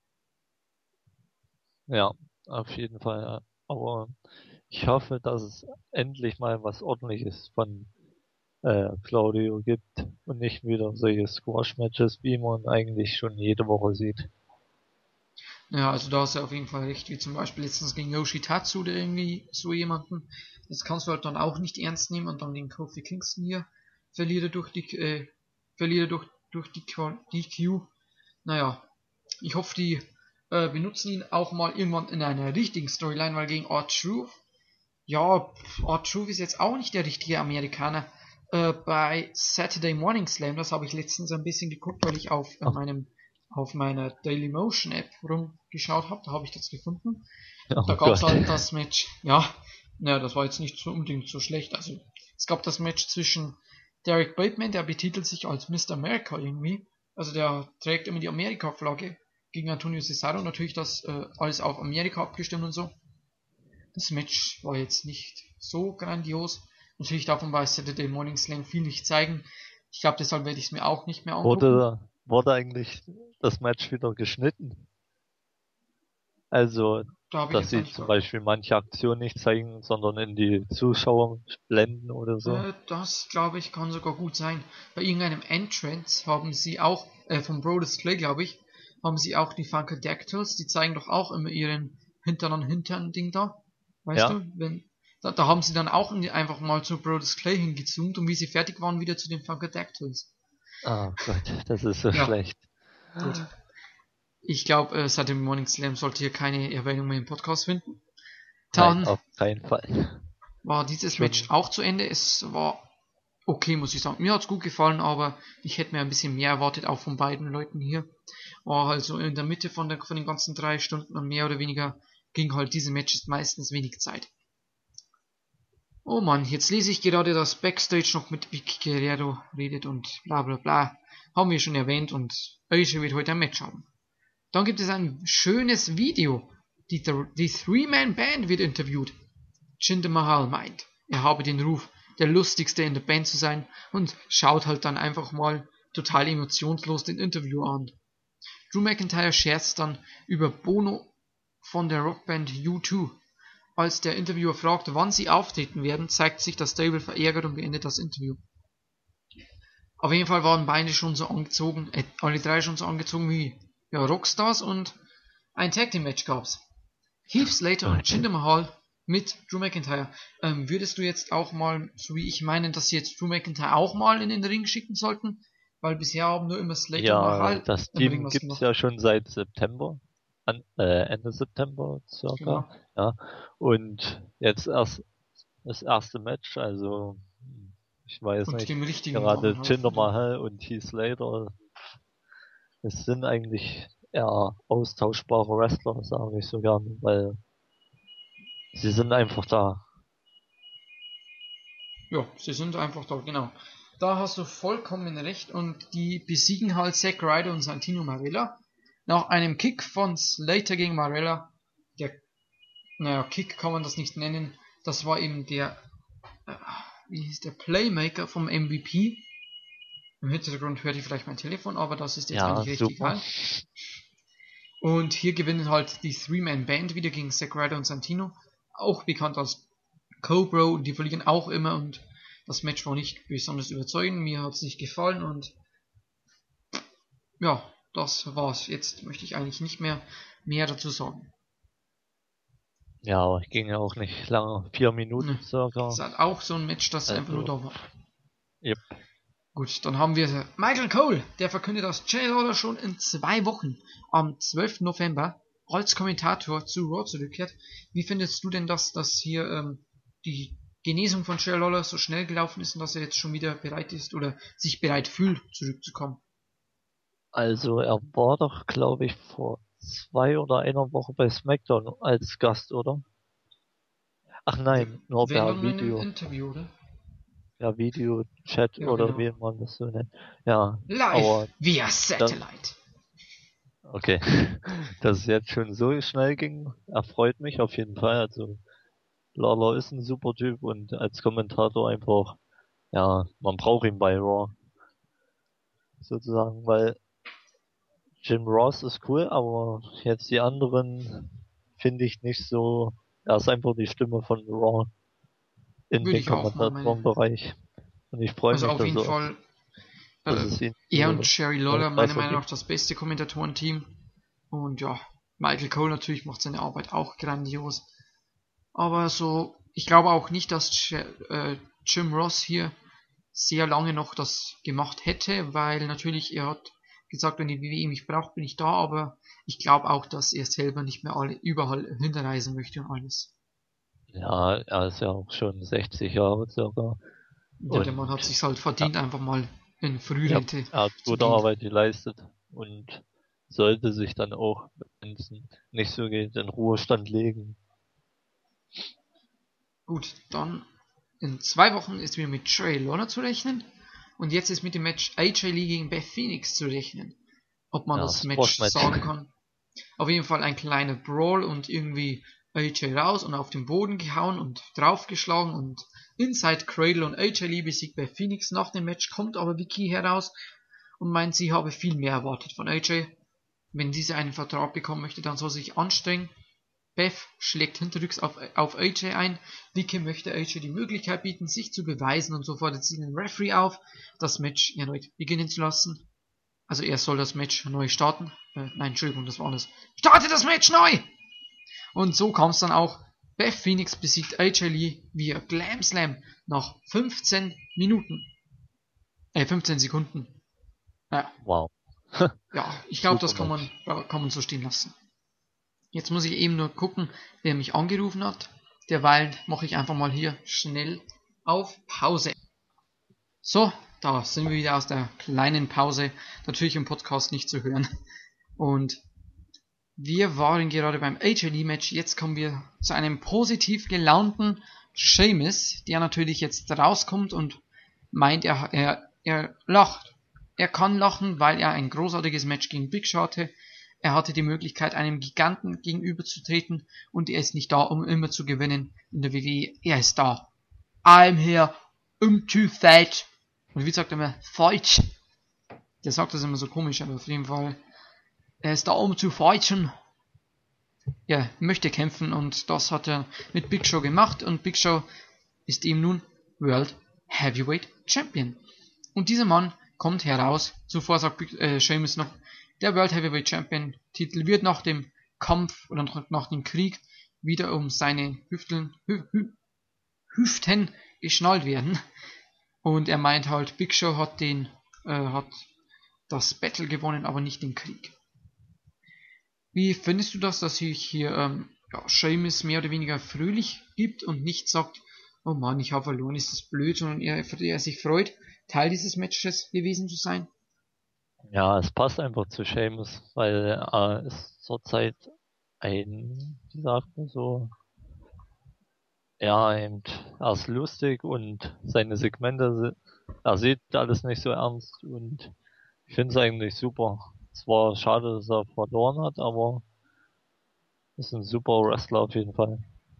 Ja, auf jeden Fall. Ja. Aber ich hoffe, dass es endlich mal was Ordentliches von äh, Claudio gibt und nicht wieder solche Squash-Matches, wie man eigentlich schon jede Woche sieht. Ja, also da hast du auf jeden Fall recht, wie zum Beispiel letztens gegen Yoshitatsu oder irgendwie so jemanden. Das kannst du halt dann auch nicht ernst nehmen und dann den Kofi Kingston hier verliert er durch die, äh, verliert er durch, durch die D Q. Naja, ich hoffe, die äh, benutzen ihn auch mal irgendwann in einer richtigen Storyline, weil gegen R-Truth, ja, R-Truth ist jetzt auch nicht der richtige Amerikaner. Äh, bei Saturday Morning Slam, das habe ich letztens ein bisschen geguckt, weil ich auf äh, meinem auf meiner Dailymotion App rumgeschaut habe, da habe ich das gefunden. Oh Da gab es Gott. halt das Match, ja, naja, das war jetzt nicht so unbedingt so schlecht. Also es gab das Match zwischen Derek Bateman, der betitelt sich als Mister America irgendwie, also der trägt immer die Amerika-Flagge, gegen Antonio Cesaro, natürlich das äh, alles auf Amerika abgestimmt und so. Das Match war jetzt nicht so grandios. Natürlich darf man bei Saturday Morning Slam viel nicht zeigen. Ich glaube, deshalb werde ich es mir auch nicht mehr angucken. Wurde, wurde eigentlich das Match wieder geschnitten? Also, Da habe ich dass jetzt sie eigentlich zum gar- Beispiel manche Aktionen nicht zeigen, sondern in die Zuschauer blenden oder so. Äh, das glaube ich kann sogar gut sein. Bei irgendeinem Entrance haben sie auch, äh, vom Brodus Clay glaube ich, haben sie auch die Funkadactyls, die zeigen doch auch immer ihren Hintern an Hintern Ding da. Weißt Ja. du? Wenn, da, da haben sie dann auch einfach mal zu Brodus Clay hingezoomt und wie sie fertig waren, wieder zu den Funkadactyls. Ah Gott, das ist so Ja. schlecht. Gut. Ich glaube, äh, Saturday Morning Slam sollte hier keine Erwähnung mehr im Podcast finden. Dann Nein, auf keinen Fall. war dieses Schon- Match auch zu Ende. Es war okay, muss ich sagen. Mir hat's gut gefallen, aber ich hätte mir ein bisschen mehr erwartet, auch von beiden Leuten hier. War halt so in der Mitte von, der, von den ganzen drei Stunden und mehr oder weniger ging halt diese Matches meistens wenig Zeit. Oh Mann, jetzt lese ich gerade, dass Backstage noch mit Vicky Guerrero redet und bla bla bla. Haben wir schon erwähnt und Aisha wird heute ein Match haben. Dann gibt es ein schönes Video. Die, die Three-Man-Band wird interviewt. Jinder Mahal meint, er habe den Ruf, der lustigste in der Band zu sein und schaut halt dann einfach mal total emotionslos den Interview an. Drew McIntyre scherzt dann über Bono von der Rockband U zwei. Als der Interviewer fragt, wann sie auftreten werden, zeigt sich das Stable verärgert und beendet das Interview. Auf jeden Fall waren beide schon so angezogen, äh, alle drei schon so angezogen wie ja, Rockstars und ein Tag Team Match gab's. Heath Slater und Jinder Mahal mit Drew McIntyre. Ähm, würdest du jetzt auch mal, so wie ich meinen, dass sie jetzt Drew McIntyre auch mal in den Ring schicken sollten? Weil bisher haben nur immer Slater Ja, und Mahal das im Ring Team was gibt's gemacht. ja schon seit September. An, äh, Ende September circa. Genau. Ja. Und jetzt erst das erste Match, also ich weiß Und nicht, dem richtigen gerade Namen halt. Jinder Mahal und Heath Slater, es sind eigentlich eher austauschbare Wrestler, sage ich so gern, weil sie sind einfach da. Ja, sie sind einfach da, genau. Da hast du vollkommen recht und die besiegen halt Zack Ryder und Santino Marella. Nach einem Kick von Slater gegen Marella, der, naja, Kick kann man das nicht nennen, das war eben der, äh, wie hieß der Playmaker vom M V P. Im Hintergrund hört ihr vielleicht mein Telefon, aber das ist jetzt Ja, eigentlich recht super. egal. Und hier gewinnen halt die Three-Man-Band wieder gegen Zack Ryder und Santino, auch bekannt als Cobra, und die verlieren auch immer und das Match war nicht besonders überzeugend, mir hat es nicht gefallen und ja, das war's. Jetzt möchte ich eigentlich nicht mehr mehr dazu sagen. Ja, aber ging ja auch nicht lange, vier Minuten Ne. circa. Das ist halt auch so ein Match, das Also, einfach nur da war. Yep. Gut, dann haben wir Michael Cole, der verkündet, dass Jay Lawler schon in zwei Wochen, am zwölften November, als Kommentator zu Raw zurückkehrt. Wie findest du denn das, dass hier ähm, die Genesung von Jay Lawler so schnell gelaufen ist und dass er jetzt schon wieder bereit ist oder sich bereit fühlt, zurückzukommen? Also er war doch, glaube ich, vor zwei oder einer Woche bei SmackDown als Gast, oder? Ach nein, nur Wenn per dann in einem Video. Interview, oder? Ja, Video, Chat Ja, oder genau. wie man das so nennt. Ja, Live aber via Satellite. okay, dass es jetzt schon so schnell ging, erfreut mich auf jeden Fall. Also Lawler ist ein super Typ und als Kommentator einfach, ja, man braucht ihn bei Raw. Sozusagen, weil Jim Ross ist cool, aber jetzt die anderen finde ich nicht so. Er ist einfach die Stimme von Raw in Würde den ich auch mal meinen. Kommentatorenbereich. Und ich freue Also mich, auf dass jeden er, Fall dass äh, es ihn er so und Jerry Lawler meiner besser Meinung nach gibt. das beste Kommentatorenteam. Und ja, Michael Cole natürlich macht seine Arbeit auch grandios. Aber so, ich glaube auch nicht, dass äh, Jim Ross hier sehr lange noch das gemacht hätte, weil natürlich er hat gesagt, wenn die W W E mich braucht, bin ich da, aber ich glaube auch, dass er selber nicht mehr alle überall hinreisen möchte und alles. Ja, er ist ja auch schon sechzig Jahre circa. Ja, der Mann hat sich halt verdient, ja. einfach mal in Frührente. Ja, er hat gute Arbeit geleistet und sollte sich dann auch, wenn es nicht so geht, in Ruhestand legen. Gut, dann in zwei Wochen ist wieder mit Trey Lawler zu rechnen. Und jetzt ist mit dem Match A J Lee gegen Beth Phoenix zu rechnen. Ob man ja, das Match sagen kann. Auf jeden Fall ein kleiner Brawl und irgendwie A J raus und auf den Boden gehauen und draufgeschlagen und Inside Cradle und A J Lee besiegt Beth Phoenix. Nach dem Match kommt aber Vicky heraus und meint, sie habe viel mehr erwartet von A J. Wenn diese einen Vertrag bekommen möchte, dann soll sie sich anstrengen. Beth schlägt hinterrücks auf, auf A J ein. Vicky möchte A J die Möglichkeit bieten, sich zu beweisen und so fordert sie den Referee auf, das Match erneut beginnen zu lassen. Also er soll das Match neu starten. Äh, nein, Entschuldigung, das war alles. Starte das Match neu! Und so kam es dann auch. Beth Phoenix besiegt A J Lee via Glam Slam nach fünfzehn Minuten. Äh, fünfzehn Sekunden. Ja. Wow. Ja, ich glaube, das kann man, kann man so stehen lassen. Jetzt muss ich eben nur gucken, wer mich angerufen hat. Derweil mache ich einfach mal hier schnell auf Pause. So, da sind wir wieder aus der kleinen Pause. Natürlich im Podcast nicht zu hören. Und wir waren gerade beim A J Lee Match. Jetzt kommen wir zu einem positiv gelaunten Sheamus, der natürlich jetzt rauskommt und meint, er, er, er lacht. Er kann lachen, weil er ein großartiges Match gegen Big Show hatte. Er hatte die Möglichkeit, einem Giganten gegenüberzutreten und er ist nicht da, um immer zu gewinnen in der W W E. Er ist da. I'm here, um to fight. Und wie sagt er immer? Fight. Der sagt das immer so komisch, aber auf jeden Fall. Er ist da, um zu fighten. Er möchte kämpfen und das hat er mit Big Show gemacht und Big Show ist ihm nun World Heavyweight Champion. Und dieser Mann kommt heraus. Zuvor sagt Big, äh, Sheamus noch, der World Heavyweight Champion Titel wird nach dem Kampf oder nach, nach dem Krieg wieder um seine Hüfteln, Hü, Hü, Hüften geschnallt werden. Und er meint halt, Big Show hat den, äh, hat das Battle gewonnen, aber nicht den Krieg. Wie findest du das, dass sich hier ähm, ja, Sheamus mehr oder weniger fröhlich gibt und nicht sagt, oh Mann, ich habe verloren, ist das blöd, sondern er, er sich freut, Teil dieses Matches gewesen zu sein? Ja, es passt einfach zu Sheamus, weil er ist zurzeit ein, wie sagt man so, ja, eben, er ist lustig und seine Segmente, er sieht alles nicht so ernst und ich finde es eigentlich super. Es war schade, dass er verloren hat, aber ist ein super Wrestler auf jeden Fall.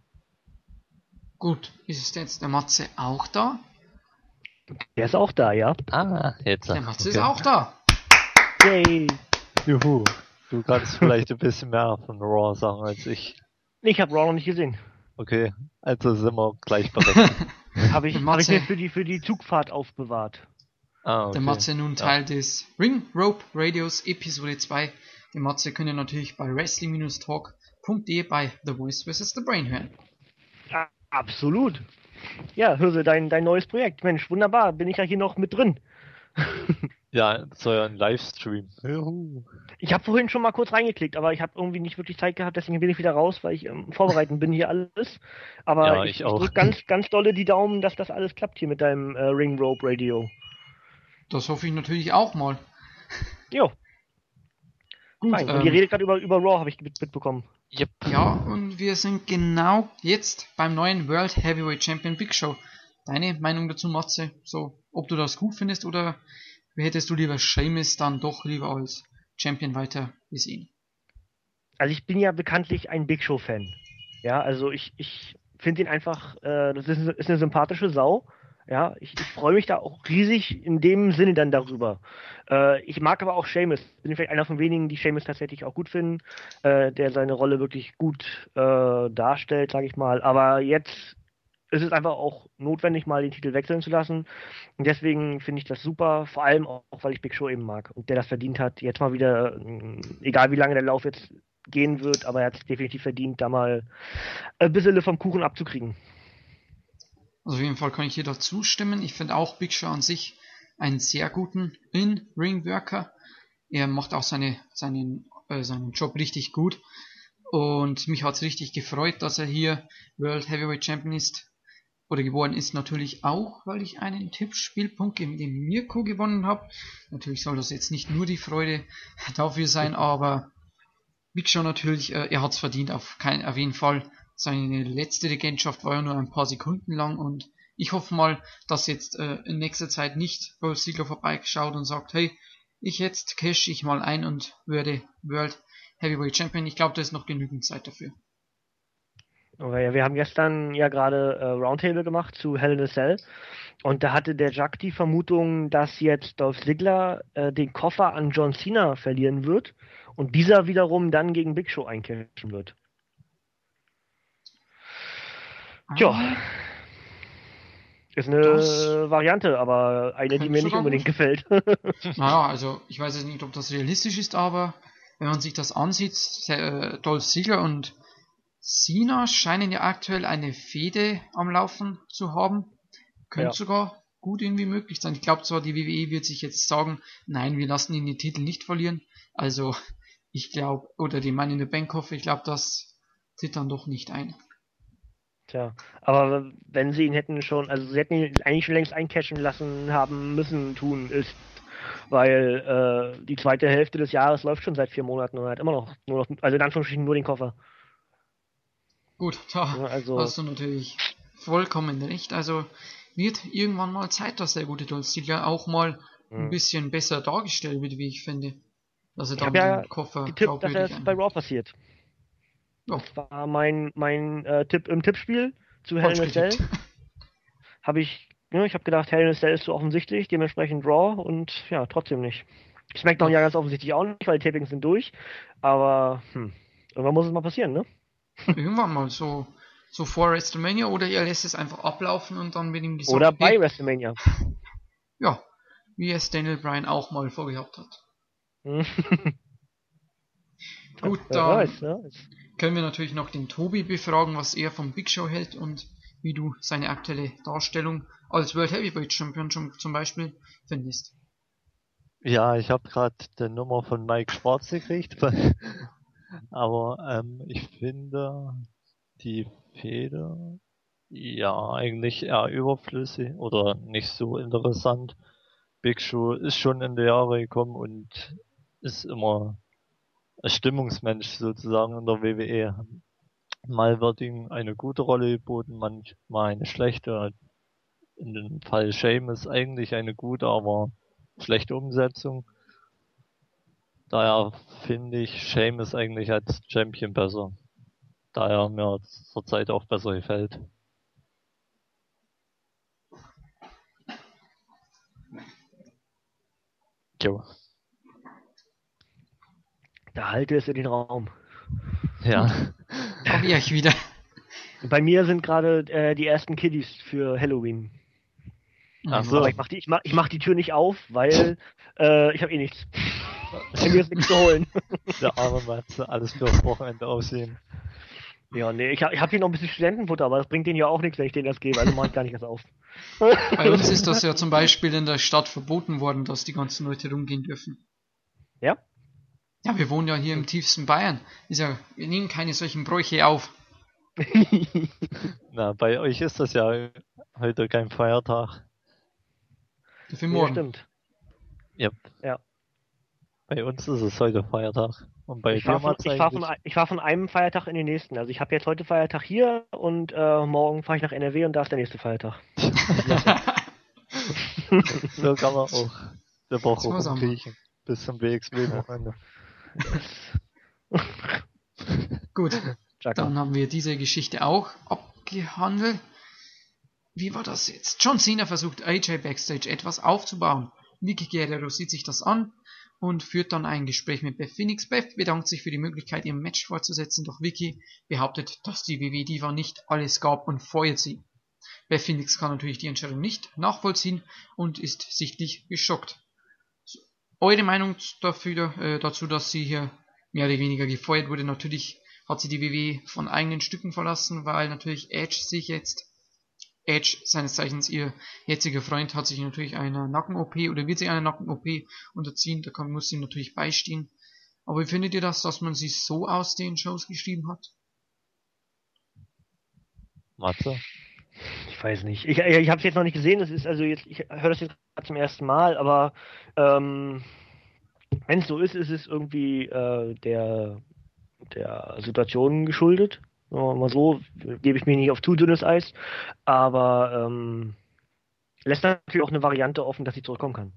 Gut, ist jetzt der Matze auch da? Der ist auch da, ja. Ah, jetzt. Der Matze okay. ist auch da. Yay. Juhu. Du kannst vielleicht ein bisschen mehr von Raw sagen als ich. Ich habe Raw noch nicht gesehen. Okay, also sind wir gleich berechtigt. habe ich, hab ich mir für die, für die Zugfahrt aufbewahrt. Ah, okay. Der Matze nun Teil ja. des Ring Rope Radios Episode zwei. Den Matze könnt ihr natürlich bei wrestling talk punkt de bei The Voice versus. The Brain hören. Ja, absolut. Ja, Hirse, dein, dein neues Projekt. Mensch, wunderbar. Bin ich ja hier noch mit drin. Ja, das soll ja ein Livestream. Juhu. Ich habe vorhin schon mal kurz reingeklickt, aber ich habe irgendwie nicht wirklich Zeit gehabt, deswegen bin ich wieder raus, weil ich ähm, vorbereiten bin hier alles. Aber ja, ich, ich, ich drücke ganz, ganz dolle die Daumen, dass das alles klappt hier mit deinem äh, Ring Rope Radio. Das hoffe ich natürlich auch mal. Jo. Gut, Fein. Und ähm, ihr redet gerade über, über Raw, habe ich mitbekommen. Yep. Ja, und wir sind genau jetzt beim neuen World Heavyweight Champion Big Show. Deine Meinung dazu, Matze? So, ob du das gut findest oder hättest du lieber Sheamus dann doch lieber als Champion weiter gesehen? Also ich bin ja bekanntlich ein Big Show Fan. Ja, also ich, ich finde ihn einfach, äh, das ist, ist eine sympathische Sau. Ja, ich, ich freue mich da auch riesig in dem Sinne dann darüber. Äh, ich mag aber auch Sheamus. Bin vielleicht einer von wenigen, die Sheamus tatsächlich auch gut finden, äh, der seine Rolle wirklich gut äh, darstellt, sage ich mal. Aber jetzt ist es einfach auch notwendig, mal den Titel wechseln zu lassen. Und deswegen finde ich das super, vor allem auch, weil ich Big Show eben mag und der das verdient hat, jetzt mal wieder, egal wie lange der Lauf jetzt gehen wird, aber er hat es definitiv verdient, da mal ein bisschen vom Kuchen abzukriegen. Also auf jeden Fall kann ich hier dazu stimmen. Ich finde auch Big Show an sich einen sehr guten In-Ring-Worker. Er macht auch seine, seinen, äh, seinen Job richtig gut. Und mich hat es richtig gefreut, dass er hier World Heavyweight Champion ist. oder geworden ist natürlich auch, weil ich einen Tippspielpunkt gegen den Mirko gewonnen habe. Natürlich soll das jetzt nicht nur die Freude dafür sein, aber Big Show natürlich, äh, er hat es verdient, auf, kein, auf jeden Fall. Seine letzte Regentschaft war ja nur ein paar Sekunden lang und ich hoffe mal, dass jetzt äh, in nächster Zeit nicht Dolph Ziggler vorbeischaut und sagt, hey, ich jetzt cash ich mal ein und werde World Heavyweight Champion. Ich glaube, da ist noch genügend Zeit dafür. Okay, wir haben gestern ja gerade äh, Roundtable gemacht zu Hell in a Cell und da hatte der Jack die Vermutung, dass jetzt Dolph Ziggler äh, den Koffer an John Cena verlieren wird und dieser wiederum dann gegen Big Show eincashen wird. Tja, Ah, ist eine das Variante, aber eine, die könnte mir nicht sogar unbedingt gut. gefällt. Naja, also ich weiß jetzt nicht, ob das realistisch ist, aber wenn man sich das ansieht, äh, Dolph Ziggler und Cena scheinen ja aktuell eine Fehde am Laufen zu haben. Könnte Ja. sogar gut irgendwie möglich sein. Ich glaube zwar, die W W E wird sich jetzt sagen, nein, wir lassen ihn den Titel nicht verlieren. Also ich glaube, oder die Money in the Bank Koffer, ich glaube, das tritt dann doch nicht ein. Tja, aber wenn sie ihn hätten schon, also sie hätten ihn eigentlich schon längst eincashen lassen haben müssen, tun, ist, weil äh, die zweite Hälfte des Jahres läuft schon seit vier Monaten und er hat immer noch nur noch, also in Anführungsstrichen nur den Koffer. Gut, da Ja, also, hast du natürlich vollkommen recht. Also wird irgendwann mal Zeit, dass der gute Dolph Ziggler auch mal ein hm. bisschen besser dargestellt wird, wie ich finde. Dass er ich dann habe ja den Koffer getippt, dass glaubwürdig es bei ein. Raw passiert. Ja, Das war mein, mein äh, Tipp im Tippspiel zu Hell falsch in a Cell. getippt. Habe ich, ne, ich habe gedacht, Hell in a Cell ist so offensichtlich, dementsprechend Raw und ja, trotzdem nicht. SmackDown ja Ja, ganz offensichtlich auch nicht, weil die Tapings sind durch, aber hm, irgendwann muss es mal passieren, ne? irgendwann mal so, so vor WrestleMania oder er lässt es einfach ablaufen und dann wird ihm Oder gesagt, bei hey, WrestleMania. ja, wie es Daniel Bryan auch mal vorgehabt hat. Hm. Gut, Wer weiß, dann wer weiß. können wir natürlich noch den Tobi befragen, was er vom Big Show hält und wie du seine aktuelle Darstellung als World Heavyweight Champion schon zum Beispiel findest. Ja, ich habe gerade die Nummer von Mike Schwarz gekriegt, aber ähm, ich finde die Fehde ja eigentlich eher überflüssig oder nicht so interessant. Big Show ist schon in die Jahre gekommen und ist immer ein Stimmungsmensch sozusagen in der W W E. Mal wird ihm eine gute Rolle geboten, manchmal eine schlechte. In dem Fall Sheamus eigentlich eine gute, aber schlechte Umsetzung. Daher finde ich Sheamus eigentlich als Champion besser. Da er mir zurzeit auch besser gefällt. Jo. Da halte es in den Raum. Ja. Hab ich euch wieder. Bei mir sind gerade äh, die ersten Kiddies für Halloween. Ach so. Aber ich mach die, ich mach, ich mach die Tür nicht auf, weil äh, ich habe eh nichts. Bei mir ist nichts zu holen. Der arme Matze, alles für das Wochenende aussehen. Ja, nee, ich habe ich hab hier noch ein bisschen Studentenfutter, aber das bringt denen ja auch nichts, wenn ich denen das gebe, also mach ich gar nicht erst auf. Bei uns ist das ja zum Beispiel in der Stadt verboten worden, dass die ganzen Leute rumgehen dürfen. Ja? Ja, wir wohnen ja hier im tiefsten Bayern. Ist ja, wir nehmen keine solchen Bräuche auf. Na, bei euch ist das ja heute kein Feiertag. Dafür Nee, morgen. stimmt. Yep. Ja. Bei uns ist es heute Feiertag. Und bei Ich dir, fahre von, Matze, ich fahr von, eigentlich? ein- ich fahr von einem Feiertag in den nächsten. Also ich habe jetzt heute Feiertag hier und äh, morgen fahre ich nach N R W und da ist der nächste Feiertag. So kann man auch eine Woche So sagen wir. rumkriechen. Bis zum W X W-Wochenende. Gut, Chaka. dann haben wir diese Geschichte auch abgehandelt. Wie war das jetzt? John Cena versucht A J Backstage etwas aufzubauen. Vicky Guerrero sieht sich das an und führt dann ein Gespräch mit Beth Phoenix. Beth bedankt sich für die Möglichkeit, ihr Match fortzusetzen, doch Vicky behauptet, dass die W W Diva nicht alles gab und feuert sie. Beth Phoenix kann natürlich die Entscheidung nicht nachvollziehen und ist sichtlich geschockt. Eure Meinung dafür, äh, dazu, dass sie hier mehr oder weniger gefeuert wurde? Natürlich hat sie die W W von eigenen Stücken verlassen, weil natürlich Edge sich jetzt, Edge, seines Zeichens ihr jetziger Freund, hat sich natürlich einer Nacken-O P oder wird sich einer Nacken-O P unterziehen, da kann, muss sie natürlich beistehen. Aber wie findet ihr das, dass man sie so aus den Shows geschrieben hat? Matze? Ich weiß nicht. Ich, ich habe es jetzt noch nicht gesehen. Das ist also jetzt, ich höre das jetzt gerade zum ersten Mal, aber ähm, wenn es so ist, ist es irgendwie äh, der, der Situation geschuldet. Sagen wir mal so, gebe ich mir nicht auf zu dünnes Eis, aber ähm, lässt natürlich auch eine Variante offen, dass sie zurückkommen kann.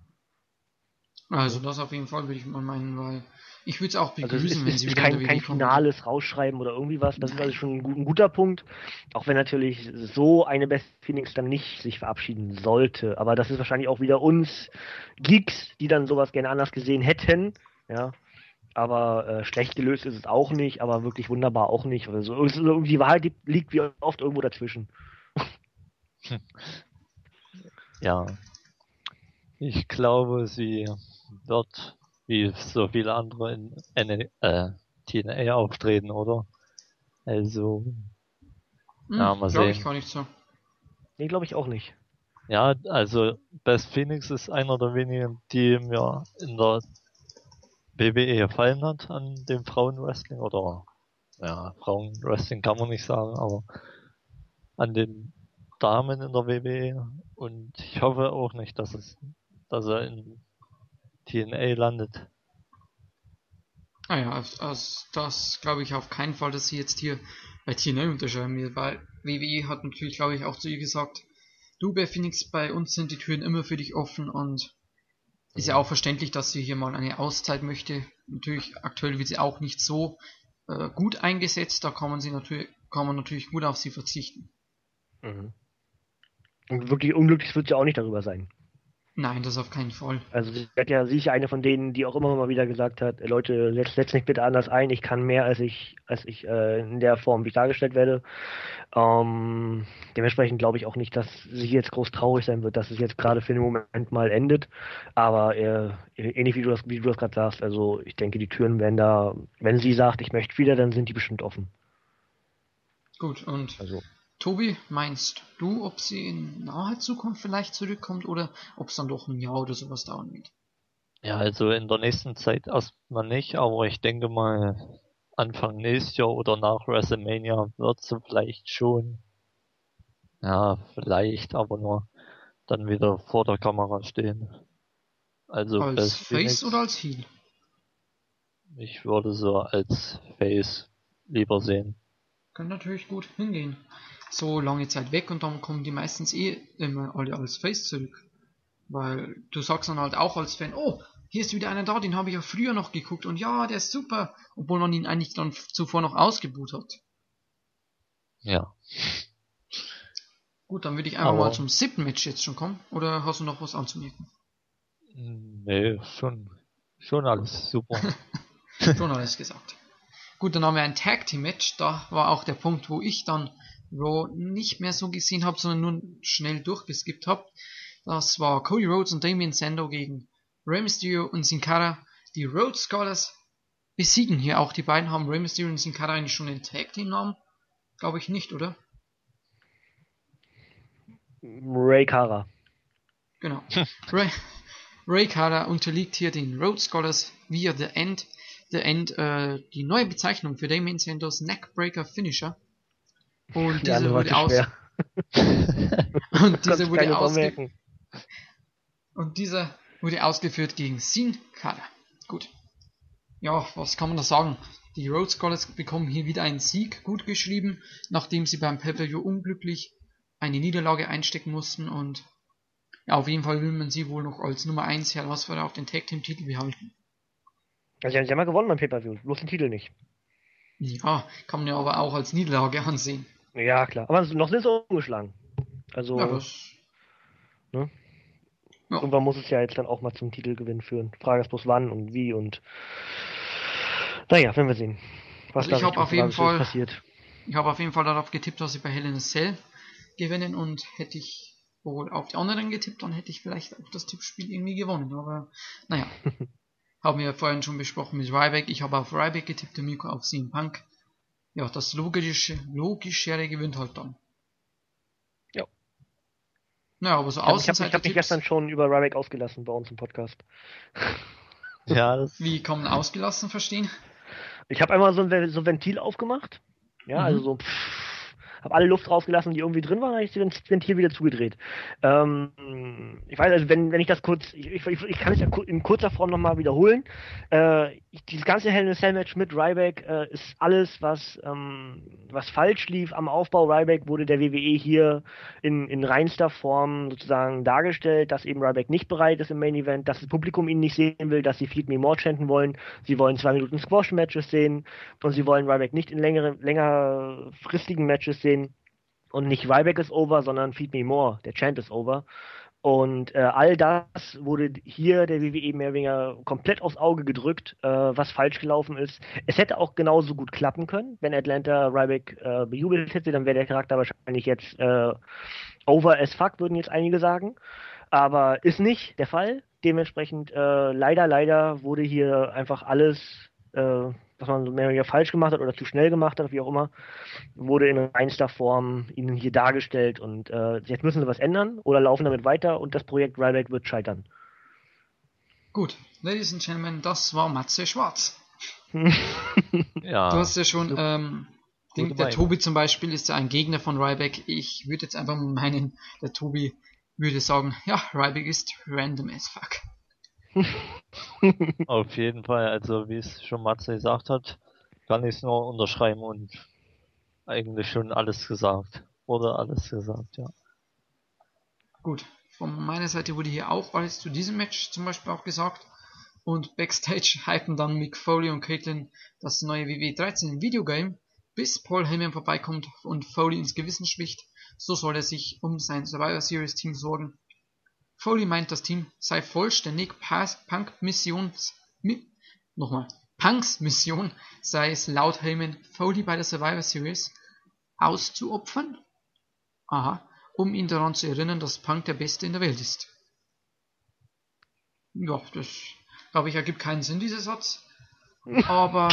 Also das auf jeden Fall würde ich mal meinen, weil ich würde es auch Also es begrüßen, ist, wenn ist, sie ist wieder in kein, der kein W W E kommen. finales Rausschreiben oder irgendwie was. Das ist also Nein. schon ein, gu- ein guter Punkt. Auch wenn natürlich so eine Best Phoenix dann nicht sich verabschieden sollte. Aber das ist wahrscheinlich auch wieder uns Geeks, die dann sowas gerne anders gesehen hätten. Ja. Aber äh, schlecht gelöst ist es auch nicht, aber wirklich wunderbar auch nicht. Oder so. Es ist irgendwie die Wahrheit die liegt wie oft irgendwo dazwischen. Ja, ich glaube, sie wird wie so viele andere in N- äh, T N A auftreten, oder? Also, ja, Hm, mal glaube ich sehen. gar nicht so. Nee, glaube ich auch nicht. Ja, also Best Phoenix ist einer der wenigen, die mir in der W W E gefallen hat an dem Frauenwrestling, oder ja, Frauenwrestling kann man nicht sagen, aber an den Damen in der W W E. Und ich hoffe auch nicht, dass es, dass er in T N A landet. Ah ja, also, also das glaube ich auf keinen Fall, dass sie jetzt hier bei T N A unterschreiben wird, weil W W E hat natürlich, glaube ich, auch zu ihr gesagt, du bei Phoenix, bei uns sind die Türen immer für dich offen und ist ja auch verständlich, dass sie hier mal eine Auszeit möchte. Natürlich, aktuell wird sie auch nicht so äh, gut eingesetzt, da kann man sie natürlich, kann man natürlich gut auf sie verzichten. Mhm. Und wirklich unglücklich wird sie auch nicht darüber sein. Nein, das auf keinen Fall. Also sie hat ja, sie ist ja eine von denen, die auch immer mal wieder gesagt hat, Leute, setzt setzt mich bitte anders ein, ich kann mehr, als ich, als ich äh, in der Form, wie ich dargestellt werde. Ähm, dementsprechend glaube ich auch nicht, dass sie jetzt groß traurig sein wird, dass es jetzt gerade für den Moment mal endet. Aber äh, ähnlich wie du das, wie du das gerade sagst, also ich denke, die Türen werden da, wenn sie sagt, ich möchte wieder, dann sind die bestimmt offen. Gut, und Also Tobi, meinst du, ob sie in naher Zukunft vielleicht zurückkommt oder ob es dann doch ein Jahr oder sowas dauern wird? Ja, also in der nächsten Zeit erstmal nicht, aber ich denke mal Anfang nächstes Jahr oder nach WrestleMania wird sie vielleicht schon, ja, vielleicht, aber nur dann wieder vor der Kamera stehen. Also Als Best Face oder Phoenix, als Heel? ich würde so als Face lieber sehen. Kann natürlich gut hingehen. So lange Zeit weg und dann kommen die meistens eh immer alle als Face zurück. Weil du sagst dann halt auch als Fan, oh, hier ist wieder einer da, den habe ich ja früher noch geguckt und ja, der ist super, obwohl man ihn eigentlich dann zuvor noch ausgebuht hat. Ja, Gut, dann würde ich einfach mal aber zum siebten Match jetzt schon kommen. Oder hast du noch was anzumerken? nee, schon, schon alles super. Schon alles gesagt. Gut, dann haben wir ein Tag Team Match. Da war auch der Punkt, wo ich dann Raw nicht mehr so gesehen habe, sondern nur schnell durchgeskippt habe. Das war Cody Rhodes und Damien Sandow gegen Rey Mysterio und Sin Cara. Die Rhodes Scholars besiegen hier auch die beiden. Haben Rey Mysterio und Sin Cara eigentlich schon den Tag Team Namen? Glaube ich nicht, oder? Ray Cara. Genau. Ray, Ray Cara unterliegt hier den Rhodes Scholars via The End. The End, äh, die neue Bezeichnung für Damien Sandows Neckbreaker Finisher. Und Die andere dieser war wurde zu aus schwer. und dieser Konnte wurde keine ausge merken. und dieser wurde ausgeführt gegen Sin Cara. Gut. Ja, was kann man da sagen? Die Rhodes Scholars bekommen hier wieder einen Sieg gut geschrieben, nachdem sie beim Pay-Per-View unglücklich eine Niederlage einstecken mussten und ja, auf jeden Fall will man sie wohl noch als Nummer eins Herausforderer auf den Tag Team Titel behalten. Also, sie haben ja gewonnen beim Pay-Per-View, bloß den Titel nicht. Ja, kann man ja aber auch als Niederlage ansehen. Ja, klar. Aber noch sind sie ungeschlagen. Also, Ja, das. ne? Ja. Irgendwann muss es ja jetzt dann auch mal zum Titelgewinn führen. Frage ist bloß wann und wie und naja, werden wir sehen, was Also da ich habe Richtung auf jeden Frage Fall, passiert. ich habe auf jeden Fall darauf getippt, dass sie bei Hell in a Cell gewinnen und hätte ich wohl auf die anderen getippt, dann hätte ich vielleicht auch das Tippspiel irgendwie gewonnen. Aber naja, haben wir ja vorhin schon besprochen mit Ryback. Ich habe auf Ryback getippt, der Miko auf C M Punk. Ja, das logische, logischere gewinnt halt dann. Ja. Naja, aber so Ich habe hab, ich hab mich Außenseiter-Tipps, gestern schon über Ryback ausgelassen bei uns im Podcast. Ja, das, wie kann man ausgelassen verstehen? Ich habe einmal so ein, so ein Ventil aufgemacht. Ja, Mhm. also so pff, habe alle Luft rausgelassen, die irgendwie drin waren, habe ich das Ventil wieder zugedreht. Ähm, ich weiß, also wenn, wenn ich das kurz, ich, ich, ich kann es ja in kurzer Form nochmal wiederholen. Äh, ich, dieses ganze Hell in a Cell Match mit Ryback äh, ist alles, was, ähm, was falsch lief am Aufbau. Ryback wurde der W W E hier in, in reinster Form sozusagen dargestellt, dass eben Ryback nicht bereit ist im Main Event, dass das Publikum ihn nicht sehen will, dass sie Feed Me More chanten wollen. Sie wollen zwei Minuten Squash-Matches sehen und sie wollen Ryback nicht in längere, längerfristigen Matches sehen. Und nicht Ryback ist over, sondern Feed Me More, der Chant ist over. Und äh, all das wurde hier der W W E mehr oder weniger komplett aufs Auge gedrückt, äh, was falsch gelaufen ist. Es hätte auch genauso gut klappen können, wenn Atlanta Ryback äh, bejubelt hätte, dann wäre der Charakter wahrscheinlich jetzt äh, over as fuck, würden jetzt einige sagen. Aber ist nicht der Fall. Dementsprechend äh, leider, leider wurde hier einfach alles, äh, was man mehr oder weniger falsch gemacht hat oder zu schnell gemacht hat, wie auch immer, wurde in reinster Form ihnen hier dargestellt und äh, jetzt müssen sie was ändern oder laufen damit weiter und das Projekt Ryback wird scheitern. Gut, Ladies and Gentlemen, das war Matze Schwarz. Ja. Du hast ja schon, ähm, denk, der Meinung. Tobi zum Beispiel ist ja ein Gegner von Ryback. Ich würde jetzt einfach mal meinen, der Tobi würde sagen, ja, Ryback ist random as fuck. Auf jeden Fall, also wie es schon Matze gesagt hat, kann ich es nur unterschreiben und eigentlich schon alles gesagt. Wurde alles gesagt, ja. Gut, von meiner Seite wurde hier auch alles zu diesem Match zum Beispiel auch gesagt. Und Backstage hypen dann Mick Foley und Caitlin das neue W W E dreizehn Videogame, bis Paul Heyman vorbeikommt und Foley ins Gewissen spricht. So soll er sich um sein Survivor Series Team sorgen. Foley meint, das Team sei vollständig. Punk Missions, mi, nochmal, Punks Mission sei es laut Heyman, Foley bei der Survivor Series auszuopfern. Aha, um ihn daran zu erinnern, dass Punk der Beste in der Welt ist. Ja, das, glaube ich, ergibt keinen Sinn, dieser Satz. Aber,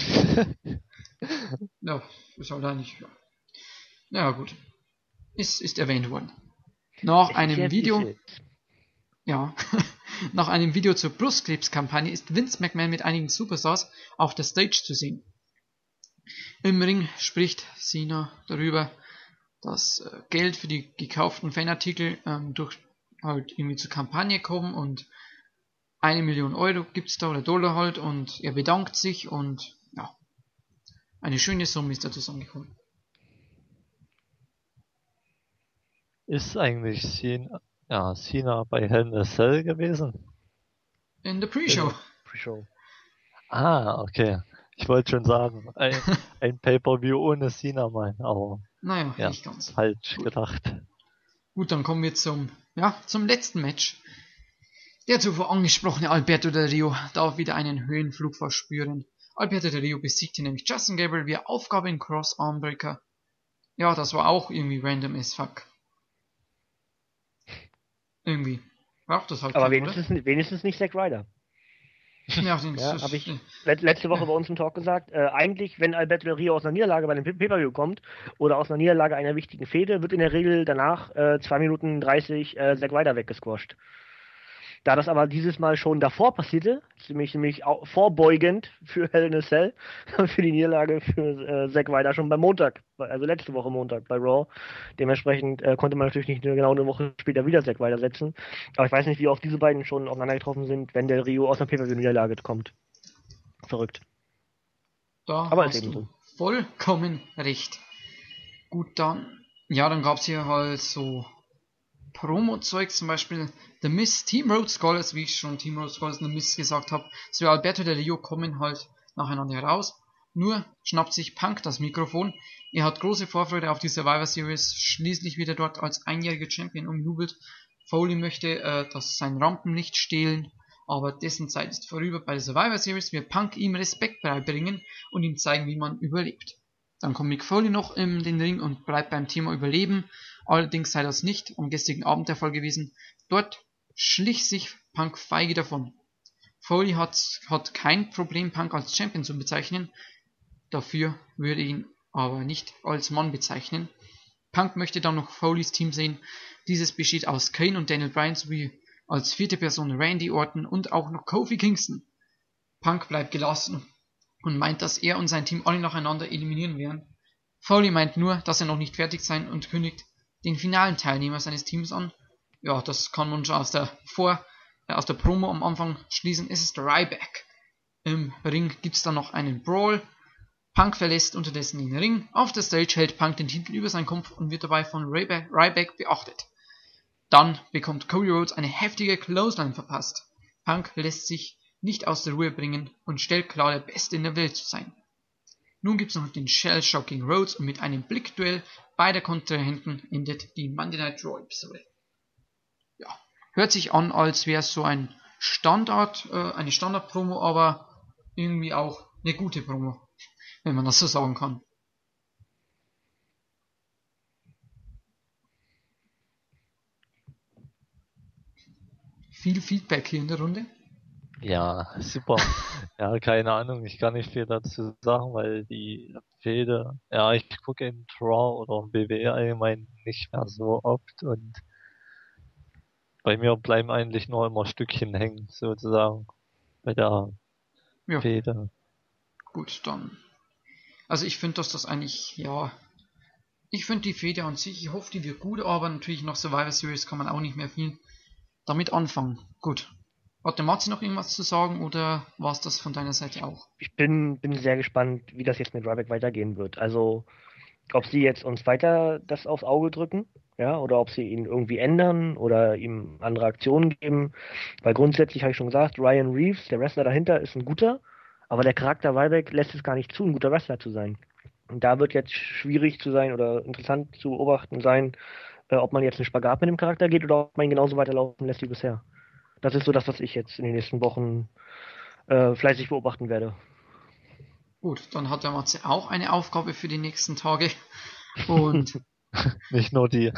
ja, ist halt eigentlich, ja. Ja, gut. Ist, ist erwähnt worden. Nach einem Video, ja, nach einem Video zur Brustkrebskampagne ist Vince McMahon mit einigen Superstars auf der Stage zu sehen. Im Ring spricht Cena darüber, dass äh, Geld für die gekauften Fanartikel ähm, durch halt irgendwie zur Kampagne kommen und eine Million Euro gibt's da oder Dollar halt und er bedankt sich und ja, eine schöne Summe ist da zusammengekommen. Ist eigentlich Cena, ja, Cena bei Hell in a Cell gewesen? In der Pre-Show. Pre-Show. Ah, okay. Ich wollte schon sagen, ein, ein Pay-Per-View ohne Cena mal, aber Naja, ja, nicht ganz. falsch Gut. gedacht. Gut, dann kommen wir zum, ja, zum letzten Match. Der zuvor angesprochene Alberto Del Rio darf wieder einen Höhenflug verspüren. Alberto Del Rio besiegte nämlich Justin Gabriel via Aufgabe in Cross Armbreaker. Ja, das war auch irgendwie random as fuck. Irgendwie. Braucht das halt Aber keiner, wenigstens, wenigstens nicht Zack Ryder. Ja, den Ja, ist- habe ich let- letzte Woche bei uns im Talk gesagt. Äh, eigentlich, wenn Alberto Del Rio aus einer Niederlage bei einem Pay-Per-View kommt oder aus einer Niederlage einer wichtigen Fehde, wird in der Regel danach äh, zwei Minuten dreißig äh, Zack Ryder weggesquasht. Da das aber dieses Mal schon davor passierte, ziemlich, ziemlich au- vorbeugend für Hell in a Cell, für die Niederlage für äh, Zack Ryder schon beim Montag, also letzte Woche Montag bei Raw. Dementsprechend äh, konnte man natürlich nicht nur genau eine Woche später wieder Zack Ryder setzen. Aber ich weiß nicht, wie oft diese beiden schon aufeinander getroffen sind, wenn der Rio aus einer Pay-Per-View-Niederlage kommt. Verrückt. Da Aber ist hast eben du so. vollkommen recht. Gut, dann, ja, dann gab's hier halt so Promo-Zeug, zum Beispiel The Miz, Team Road Scholars, wie ich schon Team Road Scholars und The Miz gesagt habe, so Alberto Del Rio kommen halt nacheinander heraus. Nur schnappt sich Punk das Mikrofon. Er hat große Vorfreude auf die Survivor Series, schließlich wieder dort als einjähriger Champion umjubelt. Foley möchte, äh, dass sein Rampenlicht stehlen, aber dessen Zeit ist vorüber. Bei der Survivor Series wird Punk ihm Respekt beibringen und ihm zeigen, wie man überlebt. Dann kommt Mick Foley noch in den Ring und bleibt beim Thema Überleben. Allerdings sei das nicht am gestrigen Abend der Fall gewesen. Dort schlich sich Punk feige davon. Foley hat, hat kein Problem, Punk als Champion zu bezeichnen. Dafür würde ihn aber nicht als Mann bezeichnen. Punk möchte dann noch Foleys Team sehen. Dieses besteht aus Kane und Daniel Bryan sowie als vierte Person Randy Orton und auch noch Kofi Kingston. Punk bleibt gelassen und meint, dass er und sein Team alle nacheinander eliminieren werden. Foley meint nur, dass er noch nicht fertig sei und kündigt den finalen Teilnehmer seines Teams an. Ja, das kann man schon aus der Vor, äh, aus der Promo am Anfang schließen. Es ist Ryback. Im Ring gibt's dann noch einen Brawl. Punk verlässt unterdessen den Ring. Auf der Stage hält Punk den Titel über seinen Kopf und wird dabei von Ryback, Ryback beachtet. Dann bekommt Cody Rhodes eine heftige Clothesline verpasst. Punk lässt sich nicht aus der Ruhe bringen und stellt klar, der Beste in der Welt zu sein. Nun gibt's noch den Shell-Shocking Rhodes und mit einem Blickduell beider Kontrahenten endet die Monday Night Raw Episode. Ja, hört sich an, als wäre es so ein Standard, äh, eine Standard-Promo, aber irgendwie auch eine gute Promo, wenn man das so sagen kann. Viel Feedback hier in der Runde. Ja, super. Ja, keine Ahnung, ich kann nicht viel dazu sagen, weil die Fehde, ja, ich gucke in Raw oder im B W E allgemein nicht mehr so oft und bei mir bleiben eigentlich nur immer Stückchen hängen, sozusagen, bei der Ja, Fehde. gut, dann. Also ich finde, dass das eigentlich, ja, ich finde die Fehde an sich, ich hoffe, die wird gut, aber natürlich nach Survivor Series kann man auch nicht mehr viel damit anfangen. Gut. Hat der Matze noch irgendwas zu sagen oder war es das von deiner Seite auch? Ich bin, bin sehr gespannt, wie das jetzt mit Ryback weitergehen wird. Also, ob sie jetzt uns weiter das aufs Auge drücken, ja, oder ob sie ihn irgendwie ändern oder ihm andere Aktionen geben. Weil grundsätzlich habe ich schon gesagt, Ryan Reeves, der Wrestler dahinter, ist ein guter, aber der Charakter Ryback lässt es gar nicht zu, ein guter Wrestler zu sein. Und da wird jetzt schwierig zu sein oder interessant zu beobachten sein, äh, ob man jetzt einen Spagat mit dem Charakter geht oder ob man ihn genauso weiterlaufen lässt wie bisher. Das ist so das, was ich jetzt in den nächsten Wochen äh, fleißig beobachten werde. Gut, dann hat der Matze auch eine Aufgabe für die nächsten Tage. Und Nicht nur die.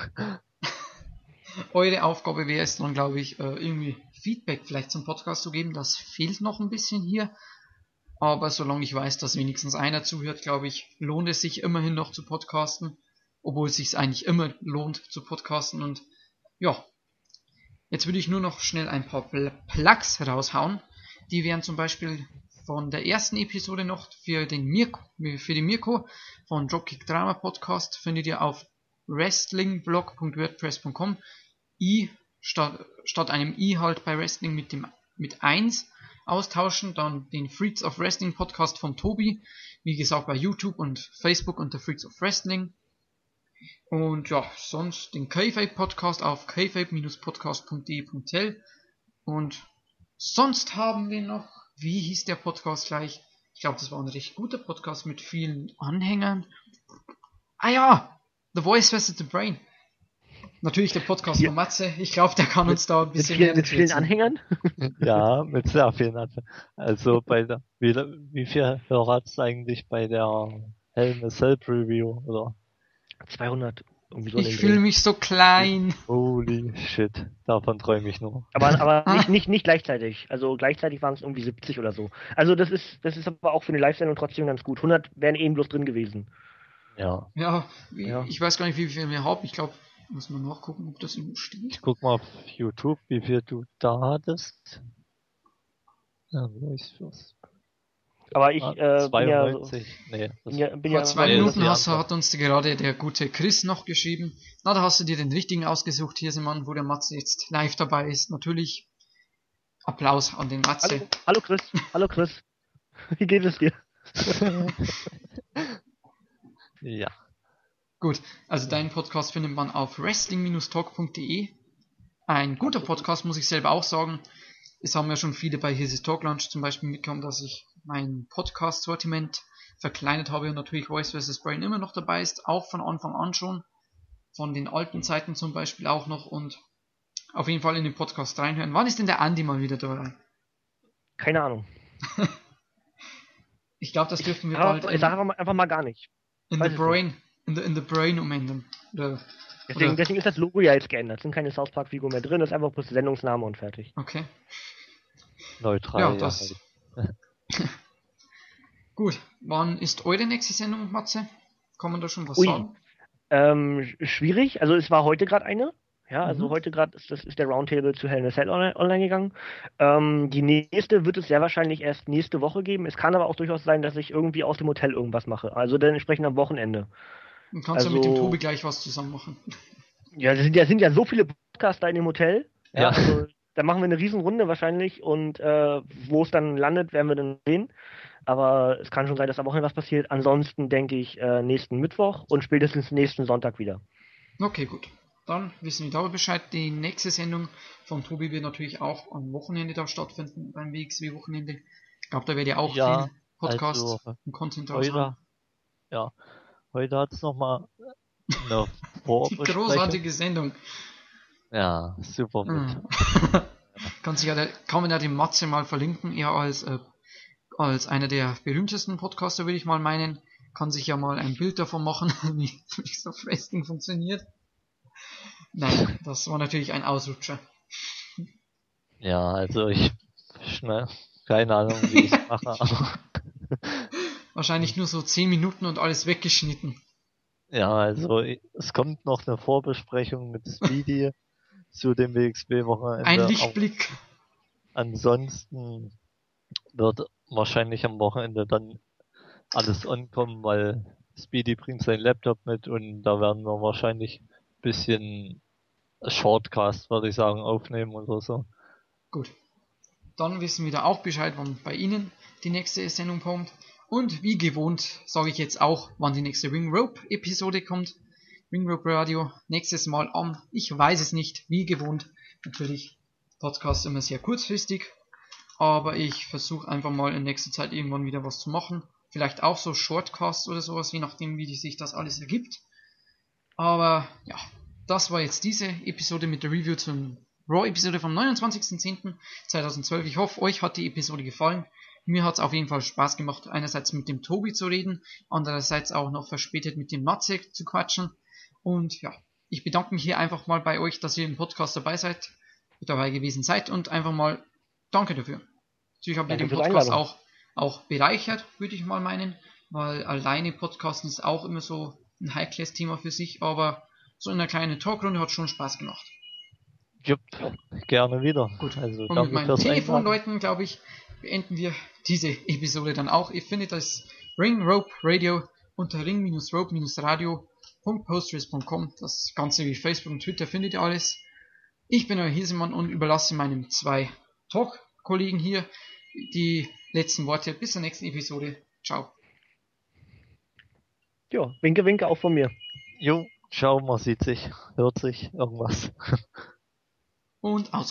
eure Aufgabe wäre es dann, glaube ich, äh, irgendwie Feedback vielleicht zum Podcast zu geben. Das fehlt noch ein bisschen hier. Aber solange ich weiß, dass wenigstens einer zuhört, glaube ich, lohnt es sich immerhin noch zu podcasten. Obwohl es sich eigentlich immer lohnt zu podcasten. Und ja, jetzt würde ich nur noch schnell ein paar Pl- Plugs raushauen. Die wären zum Beispiel von der ersten Episode noch für den Mirko, für den Mirko von Dropkick Drama Podcast findet ihr auf wrestlingblog punkt wordpress punkt com. I statt, statt einem I halt bei Wrestling mit dem mit eins austauschen. Dann den Freaks of Wrestling Podcast von Tobi. Wie gesagt bei YouTube und Facebook unter Freaks of Wrestling. Und ja, sonst den K-Fape Podcast auf k fape dash podcast punkt d e punkt l. Und sonst haben wir noch, wie hieß der Podcast gleich? Ich glaube, das war ein recht guter Podcast mit vielen Anhängern. Ah ja, The Voice versus The Brain. Natürlich der Podcast Ja. von Matze. Ich glaube, der kann uns da ein Mit bisschen vielen, mehr mit dazu vielen erzählen. Anhängern? Ja, mit sehr vielen Anfängen. Also bei der, wie, wie viel Hörer hat es eigentlich bei der Hell in a Cell Preview, oder? zweihundert. Irgendwie so in Ich den fühle Dreh. mich so klein. Holy shit, davon träume ich nur. Aber, aber Ah. nicht, nicht, nicht gleichzeitig. Also gleichzeitig waren es irgendwie siebzig oder so. Also das ist, das ist aber auch für eine Live-Sendung trotzdem ganz gut. hundert wären eben bloß drin gewesen. Ja, Ja, wie, Ja. ich weiß gar nicht, wie viel wir haben. Ich glaube, muss man nachgucken, ob das irgendwo steht. ich guck mal auf YouTube, wie viel du da hattest. Ja, wo ist das? Aber ich Ah, äh, bin ja, so, zweiundneunzig. Nee, das bin ja, bin Vor ja zwei nee, das Minuten ist die hast, Antwort. hat uns gerade der gute Chris noch geschrieben. Na, da hast du dir den richtigen ausgesucht. Hier ist jemand, wo der Matze jetzt live dabei ist. Natürlich Applaus an den Matze. Hallo, hallo Chris, hallo Chris. Wie geht es dir? Ja, Gut, also deinen Podcast findet man auf wrestling dash talk punkt de. Ein guter Podcast, muss ich selber auch sagen. Es haben ja schon viele bei His is Talk Launch zum Beispiel mitbekommen, dass ich mein Podcast-Sortiment verkleinert habe und natürlich Voice versus. Brain immer noch dabei ist, auch von Anfang an schon. Von den alten Zeiten zum Beispiel auch noch und auf jeden Fall in den Podcast reinhören. Wann ist denn der Andi mal wieder dabei? Keine Ahnung. Ich glaube, das dürfen wir Aber bald ich in, sage einfach mal, einfach mal gar nicht. in, weiß the es brain, in, the, in the Brain umändern. Oder, Deswegen, oder, deswegen ist das Logo ja jetzt geändert. Es sind keine South Park-Figur mehr drin, das ist einfach bloß der Sendungsname und fertig. okay. neutral. Ja, Ja, das- halt. Gut, wann ist eure nächste Sendung, Matze? Kann man da schon was Ui. sagen? Ähm, sch- schwierig, also es war heute gerade eine. Ja, also Mhm. heute gerade ist, das ist der Roundtable zu Hell in a Cell online, online gegangen. Ähm, die nächste wird es sehr wahrscheinlich erst nächste Woche geben. Es kann aber auch durchaus sein, dass ich irgendwie aus dem Hotel irgendwas mache. Also dann entsprechend am Wochenende. Dann kannst Also- du mit dem Tobi gleich was zusammen machen. Ja, es sind ja, sind ja so viele Podcaster in dem Hotel. Ja, Ja. also da machen wir eine Riesenrunde wahrscheinlich und äh, wo es dann landet, werden wir dann sehen. Aber es kann schon sein, dass am Wochenende was passiert. Ansonsten denke ich äh, nächsten Mittwoch und spätestens nächsten Sonntag wieder. Okay, gut. Dann wissen wir darüber Bescheid. Die nächste Sendung von Tobi wird natürlich auch am Wochenende da stattfinden, beim W X W-Wochenende. Ich glaube, da werde ja auch Ja, viel Podcast also, und Content draus haben. Heute, ja, heute hat es nochmal eine Die Vorbesprechung. großartige Sendung. Ja, super mit. Mhm. kann, sich ja der, kann man ja den Matze mal verlinken, er als, äh, als einer der berühmtesten Podcaster, würde ich mal meinen, kann sich ja mal ein Bild davon machen, wie Freaks of Wrestling funktioniert. Nein, das war natürlich ein Ausrutscher. Ja, also ich schnell, keine Ahnung, wie ich es mache, aber Wahrscheinlich nur so zehn Minuten und alles weggeschnitten. ja, also ich- es kommt noch eine Vorbesprechung mit Speedy zu dem W X W-Wochenende. Ein aber Lichtblick. Ansonsten wird wahrscheinlich am Wochenende dann alles ankommen, weil Speedy bringt seinen Laptop mit und da werden wir wahrscheinlich ein bisschen Shortcast, würde ich sagen, aufnehmen oder so. Gut. Dann wissen wir da auch Bescheid, wann bei Ihnen die nächste Sendung kommt. Und wie gewohnt sage ich jetzt auch, wann die nächste Ring Rope Episode kommt. Ring Rope Radio nächstes Mal am, ich weiß es nicht, wie gewohnt. Natürlich, Podcast immer sehr kurzfristig. Aber ich versuche einfach mal in nächster Zeit irgendwann wieder was zu machen. Vielleicht auch so Shortcasts oder sowas, je nachdem, wie sich das alles ergibt. Aber ja, das war jetzt diese Episode mit der Review zum Raw-Episode vom neunundzwanzigsten zehnten zweitausendzwölf. Ich hoffe, euch hat die Episode gefallen. Mir hat es auf jeden Fall Spaß gemacht, einerseits mit dem Tobi zu reden, andererseits auch noch verspätet mit dem Matze zu quatschen. Und ja, ich bedanke mich hier einfach mal bei euch, dass ihr im Podcast dabei seid, dabei gewesen seid und einfach mal danke dafür. Natürlich habt ihr Danke den für die Podcast Einladung. auch, auch bereichert, würde ich mal meinen, weil alleine Podcasten ist auch immer so ein High-Class-Thema für sich, aber so in einer kleinen Talkrunde hat schon Spaß gemacht. Jupp, gerne wieder. Gut, Also und mit danke meinen fürs Einladen. Telefonleuten, glaube ich, beenden wir diese Episode dann auch. Ihr findet das Ring Rope Radio unter ring-rope-radio punkt postgres punkt com. Das Ganze wie Facebook und Twitter findet ihr alles. Ich bin euer Hiesemann und überlasse meinen zwei Talk-Kollegen hier die letzten Worte. Bis zur nächsten Episode. Ciao. Ja, winke, winke auch von mir. Jo, ciao, man sieht sich, hört sich, irgendwas. Und aus.